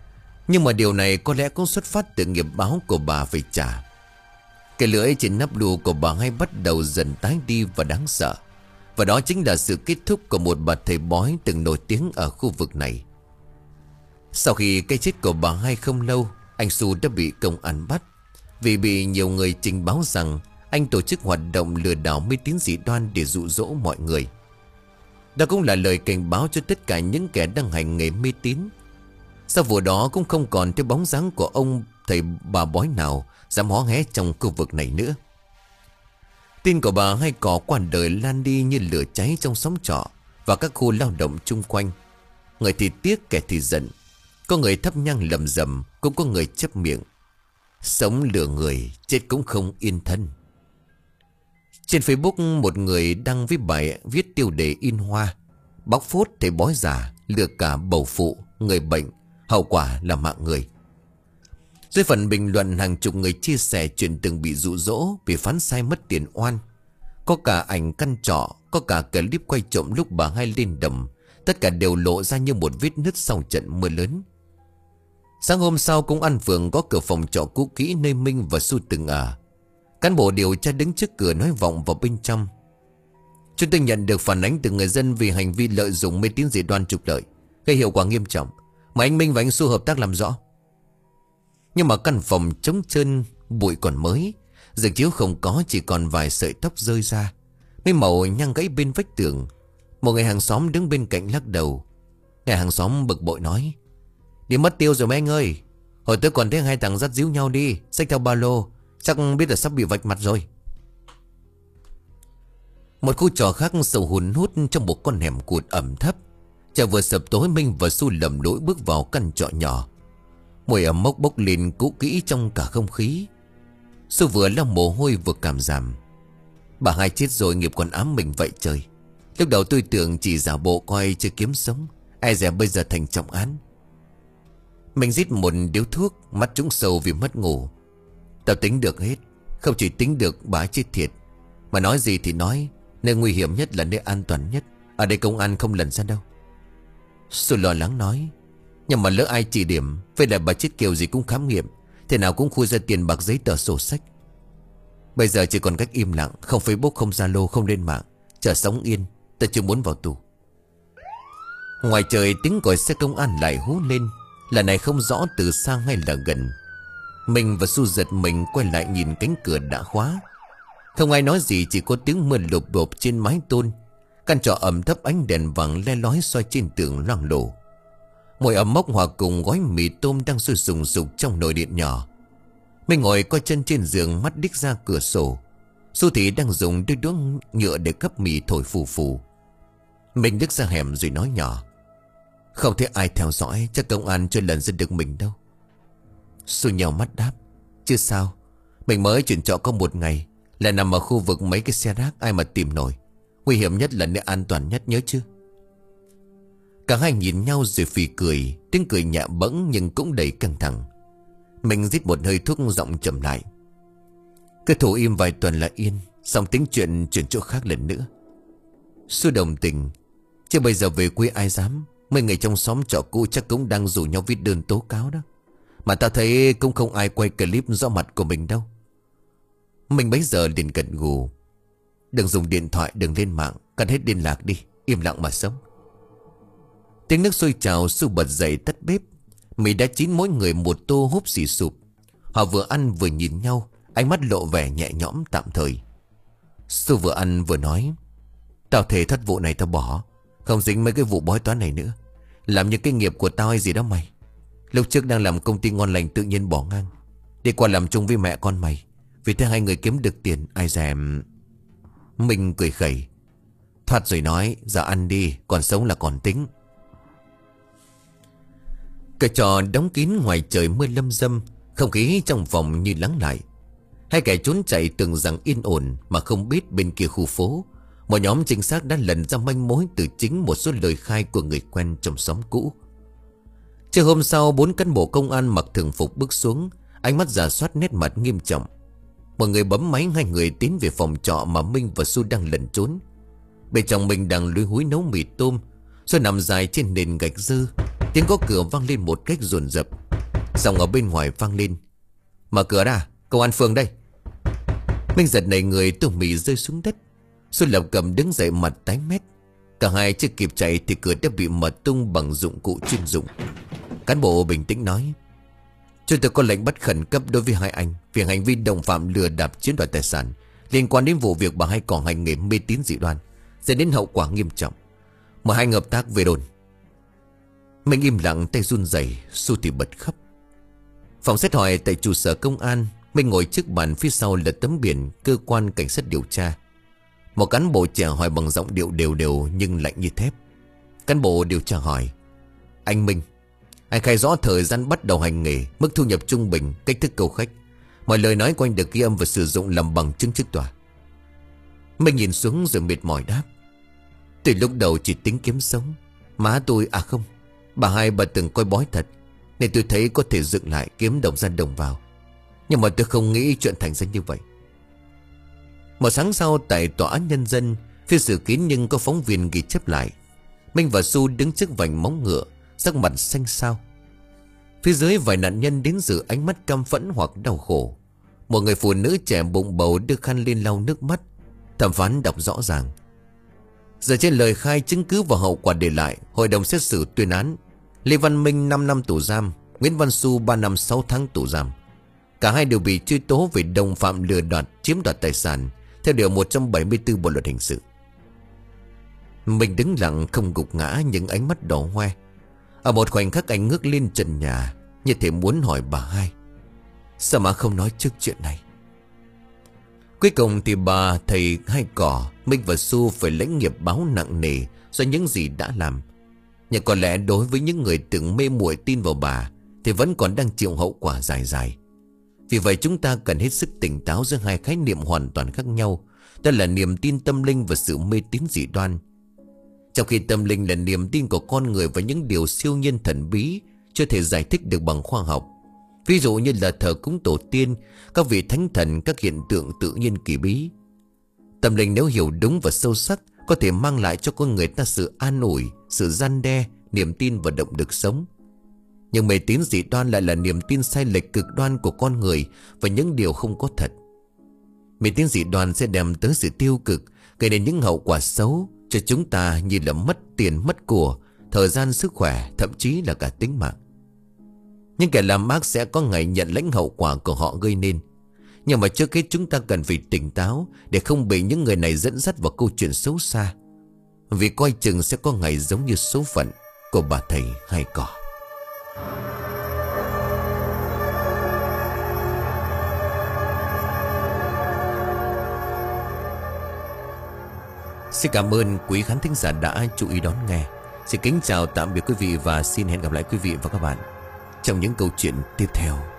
Nhưng mà điều này có lẽ cũng xuất phát từ nghiệp báo của bà phải trả. Cái lưỡi trên nắp lù của bà Hai bắt đầu dần tái đi và đáng sợ. Và đó chính là sự kết thúc của một bà thầy bói từng nổi tiếng ở khu vực này. Sau khi cái chết của bà Hai không lâu, anh Su đã bị công an bắt. Vì bị nhiều người trình báo rằng anh tổ chức hoạt động lừa đảo mê tín dị đoan để dụ dỗ mọi người. Đó cũng là lời cảnh báo cho tất cả những kẻ đang hành nghề mê tín. Sau vụ đó cũng không còn thấy bóng dáng của ông thầy bà bói nào dám hó hé trong khu vực này nữa. Tin của bà Hai Cỏ qua đời lan đi như lửa cháy trong xóm trọ và các khu lao động chung quanh. Người thì tiếc, kẻ thì giận. Có người thắp nhang lầm rầm, cũng có người chấp miệng. Sống lừa người, chết cũng không yên thân. Trên Facebook, một người đăng với bài viết tiêu đề in hoa: bóc phốt thầy bói giả, lừa cả bầu phụ, người bệnh, hậu quả là mạng người. Dưới phần bình luận, hàng chục người chia sẻ chuyện từng bị dụ dỗ, bị phán sai mất tiền oan. Có cả ảnh căn trọ, có cả clip quay trộm lúc bà Hai lên đồng. Tất cả đều lộ ra như một vết nứt sau trận mưa lớn. Sáng hôm sau, công an phường có cửa phòng trọ cũ kỹ nơi Minh và Su từng ở. Cán bộ điều tra đứng trước cửa nói vọng vào bên trong: chúng tôi nhận được phản ánh từ người dân vì hành vi lợi dụng mê tín dị đoan trục lợi, gây hiệu quả nghiêm trọng, mà anh Minh và anh Su hợp tác làm rõ. Nhưng mà căn phòng trống trơn, bụi còn mới, giường chiếu không có, chỉ còn vài sợi tóc rơi ra, mấy màu nhang gãy bên vách tường. Một người hàng xóm đứng bên cạnh lắc đầu. Người hàng xóm bực bội nói: đi mất tiêu rồi mấy anh ơi. Hồi tôi còn thấy hai thằng dắt díu nhau đi, xách theo ba lô, chắc biết là sắp bị vạch mặt rồi. Một khu trò khác sầu hùn hút trong một con hẻm cụt ẩm thấp. Chợ vừa sập tối, Minh và Su lầm lỗi bước vào căn trọ nhỏ. Mùi ẩm mốc bốc lên cũ kỹ trong cả không khí. Su vừa lau mồ hôi vừa cảm giảm. Bà Hai chết rồi, nghiệp còn ám mình vậy trời. Lúc đầu tôi tưởng chỉ giả bộ coi chưa kiếm sống, ai dè bây giờ thành trọng án. Mình rít một điếu thuốc, mắt trũng sâu vì mất ngủ. Tao tính được hết, không chỉ tính được bà chết thiệt, mà nói gì thì nói, nơi nguy hiểm nhất là nơi an toàn nhất. Ở đây công an không lần ra đâu. Su lo lắng nói: nhưng mà lỡ ai chỉ điểm, với lại bà chết kiểu gì cũng khám nghiệm, thế nào cũng khui ra tiền bạc giấy tờ sổ sách. Bây giờ chỉ còn cách im lặng, không Facebook, không Zalo, không lên mạng, chờ sống yên. Ta chưa muốn vào tù. Ngoài trời tiếng còi xe công an lại hú lên, lần này không rõ từ xa hay là gần. Mình và Su giật mình quay lại nhìn cánh cửa đã khóa. Không ai nói gì, chỉ có tiếng mưa lụp bộp trên mái tôn. Căn trọ ẩm thấp, ánh đèn vàng le lói soi trên tường loang lổ. Mùi ẩm mốc hòa cùng gói mì tôm đang sôi sùng sục trong nồi điện nhỏ. Mình ngồi coi chân trên giường, mắt đích ra cửa sổ. Su thì đang dùng đôi đũa nhựa để gấp mì thổi phù phù. Mình đích ra hẻm rồi nói nhỏ: không thấy ai theo dõi, chắc công an chưa lần ra được mình đâu. Su nhào mắt đáp: chứ sao, mình mới chuyển trọ có một ngày, lại nằm ở khu vực mấy cái xe rác, ai mà tìm nổi. Nguy hiểm nhất là nơi an toàn nhất, nhớ chưa? Cả hai nhìn nhau rồi phì cười, tiếng cười nhẹ bẫng nhưng cũng đầy căng thẳng. Mình rít một hơi thuốc, giọng trầm lại: cứ thủ im vài tuần là yên, xong tính chuyện chuyển chỗ khác lần nữa. Su đồng tình: chứ bây giờ về quê ai dám. Mấy người trong xóm trọ cũ chắc cũng đang rủ nhau viết đơn tố cáo đó. Mà ta thấy cũng không ai quay clip rõ mặt của mình đâu. Mình bấy giờ liền gật gù: đừng dùng điện thoại, đừng lên mạng, cắt hết liên lạc đi, im lặng mà sống. Tiếng nước sôi trào, Su bật dậy tắt bếp. Mì đã chín, mỗi người một tô húp xì sụp. Họ vừa ăn vừa nhìn nhau, ánh mắt lộ vẻ nhẹ nhõm tạm thời. Su vừa ăn vừa nói: tao thề thất vụ này tao bỏ, không dính mấy cái vụ bói toán này nữa. Làm như cái nghiệp của tao hay gì đó mày. Lúc trước đang làm công ty ngon lành tự nhiên bỏ ngang, đi qua làm chung với mẹ con mày. Vì thế hai người kiếm được tiền, ai dè. Mình cười khẩy: thoát rồi nói, giờ ăn đi, còn sống là còn tính. Cửa trò đóng kín, ngoài trời mưa lâm dâm, không khí trong phòng như lắng lại. Hai kẻ trốn chạy tưởng rằng yên ổn, mà không biết bên kia khu phố, một nhóm trinh sát đã lần ra manh mối từ chính một số lời khai của người quen trong xóm cũ. Chiều hôm sau, bốn cán bộ công an mặc thường phục bước xuống, ánh mắt rà soát, nét mặt nghiêm trọng. Một người bấm máy, hai người tiến về phòng trọ mà Minh và Su đang lẩn trốn. Bên trong Minh đang lúi húi nấu mì tôm, Su nằm dài trên nền gạch dơ. Tiếng gõ cửa vang lên một cách dồn dập. Giọng ở bên ngoài vang lên: "Mở cửa ra, công an phường đây." Minh giật nảy người, tung mì rơi xuống đất. Xuân Lập cầm đứng dậy, mặt tái mét. Cả hai chưa kịp chạy thì cửa đã bị mở tung bằng dụng cụ chuyên dụng. Cán bộ bình tĩnh nói: "Chúng tôi có lệnh bắt khẩn cấp đối với hai anh vì hành vi đồng phạm lừa đảo chiếm đoạt tài sản liên quan đến vụ việc bà hai còn hành nghề mê tín dị đoan, dẫn đến hậu quả nghiêm trọng. Mời hai hợp tác về đồn." Mình im lặng, tay run rẩy, Su thì bật khóc. Phòng xét hỏi tại trụ sở công an. Mình ngồi trước bàn, phía sau là tấm biển cơ quan cảnh sát điều tra. Một cán bộ trẻ hỏi bằng giọng điệu đều đều nhưng lạnh như thép. Cán bộ điều tra hỏi: "Anh Minh, anh khai rõ thời gian bắt đầu hành nghề, mức thu nhập trung bình, cách thức câu khách. Mọi lời nói của anh được ghi âm và sử dụng làm bằng chứng trước tòa." Minh nhìn xuống rồi mệt mỏi đáp: "Từ lúc đầu chỉ tính kiếm sống. Má tôi, à không, bà hai bà từng coi bói thật, nên tôi thấy có thể dựng lại kiếm đồng ra đồng vào. Nhưng mà tôi không nghĩ chuyện thành ra như vậy." Một sáng sau tại tòa án nhân dân, phiên xử kín nhưng có phóng viên ghi chép lại. Minh và Su đứng trước vành móng ngựa, sắc mặt xanh xao. Phía dưới vài nạn nhân đến dự, ánh mắt căm phẫn hoặc đau khổ. Một người phụ nữ trẻ bụng bầu đưa khăn lên lau nước mắt. Thẩm phán đọc rõ ràng: "Dựa trên lời khai, chứng cứ và hậu quả để lại, hội đồng xét xử tuyên án Lê Văn Minh năm năm tù giam, Nguyễn Văn Su ba năm sáu tháng tù giam. Cả hai đều bị truy tố về đồng phạm lừa đoạt chiếm đoạt tài sản theo điều một trăm bảy mươi tư Bộ luật hình sự." Mình đứng lặng không gục ngã, nhưng ánh mắt đỏ hoe. Ở một khoảnh khắc anh ngước lên trần nhà, như thể muốn hỏi bà hai: "Sao mà không nói trước chuyện này?" Cuối cùng thì bà, thầy hai cỏ, Minh và Su phải lãnh nghiệp báo nặng nề do những gì đã làm. Nhưng có lẽ đối với những người từng mê muội tin vào bà thì vẫn còn đang chịu hậu quả dài dài. Vì vậy chúng ta cần hết sức tỉnh táo giữa hai khái niệm hoàn toàn khác nhau, đó là niềm tin tâm linh và sự mê tín dị đoan. Trong khi tâm linh là niềm tin của con người vào những điều siêu nhiên thần bí chưa thể giải thích được bằng khoa học, ví dụ như là thờ cúng tổ tiên, các vị thánh thần, các hiện tượng tự nhiên kỳ bí. Tâm linh nếu hiểu đúng và sâu sắc có thể mang lại cho con người ta sự an ủi, sự răn đe, niềm tin và động lực sống. Nhưng mê tín dị đoan lại là niềm tin sai lệch cực đoan của con người và những điều không có thật. Mê tín dị đoan sẽ đem tới sự tiêu cực, gây nên những hậu quả xấu cho chúng ta như là mất tiền, mất của, thời gian, sức khỏe, thậm chí là cả tính mạng. Nhưng kẻ làm ác sẽ có ngày nhận lãnh hậu quả của họ gây nên. Nhưng mà trước hết chúng ta cần phải tỉnh táo để không bị những người này dẫn dắt vào câu chuyện xấu xa. Vì coi chừng sẽ có ngày giống như số phận của bà thầy hai cỏ. Xin cảm ơn quý khán thính giả đã chú ý đón nghe. Xin kính chào tạm biệt quý vị và xin hẹn gặp lại quý vị và các bạn trong những câu chuyện tiếp theo.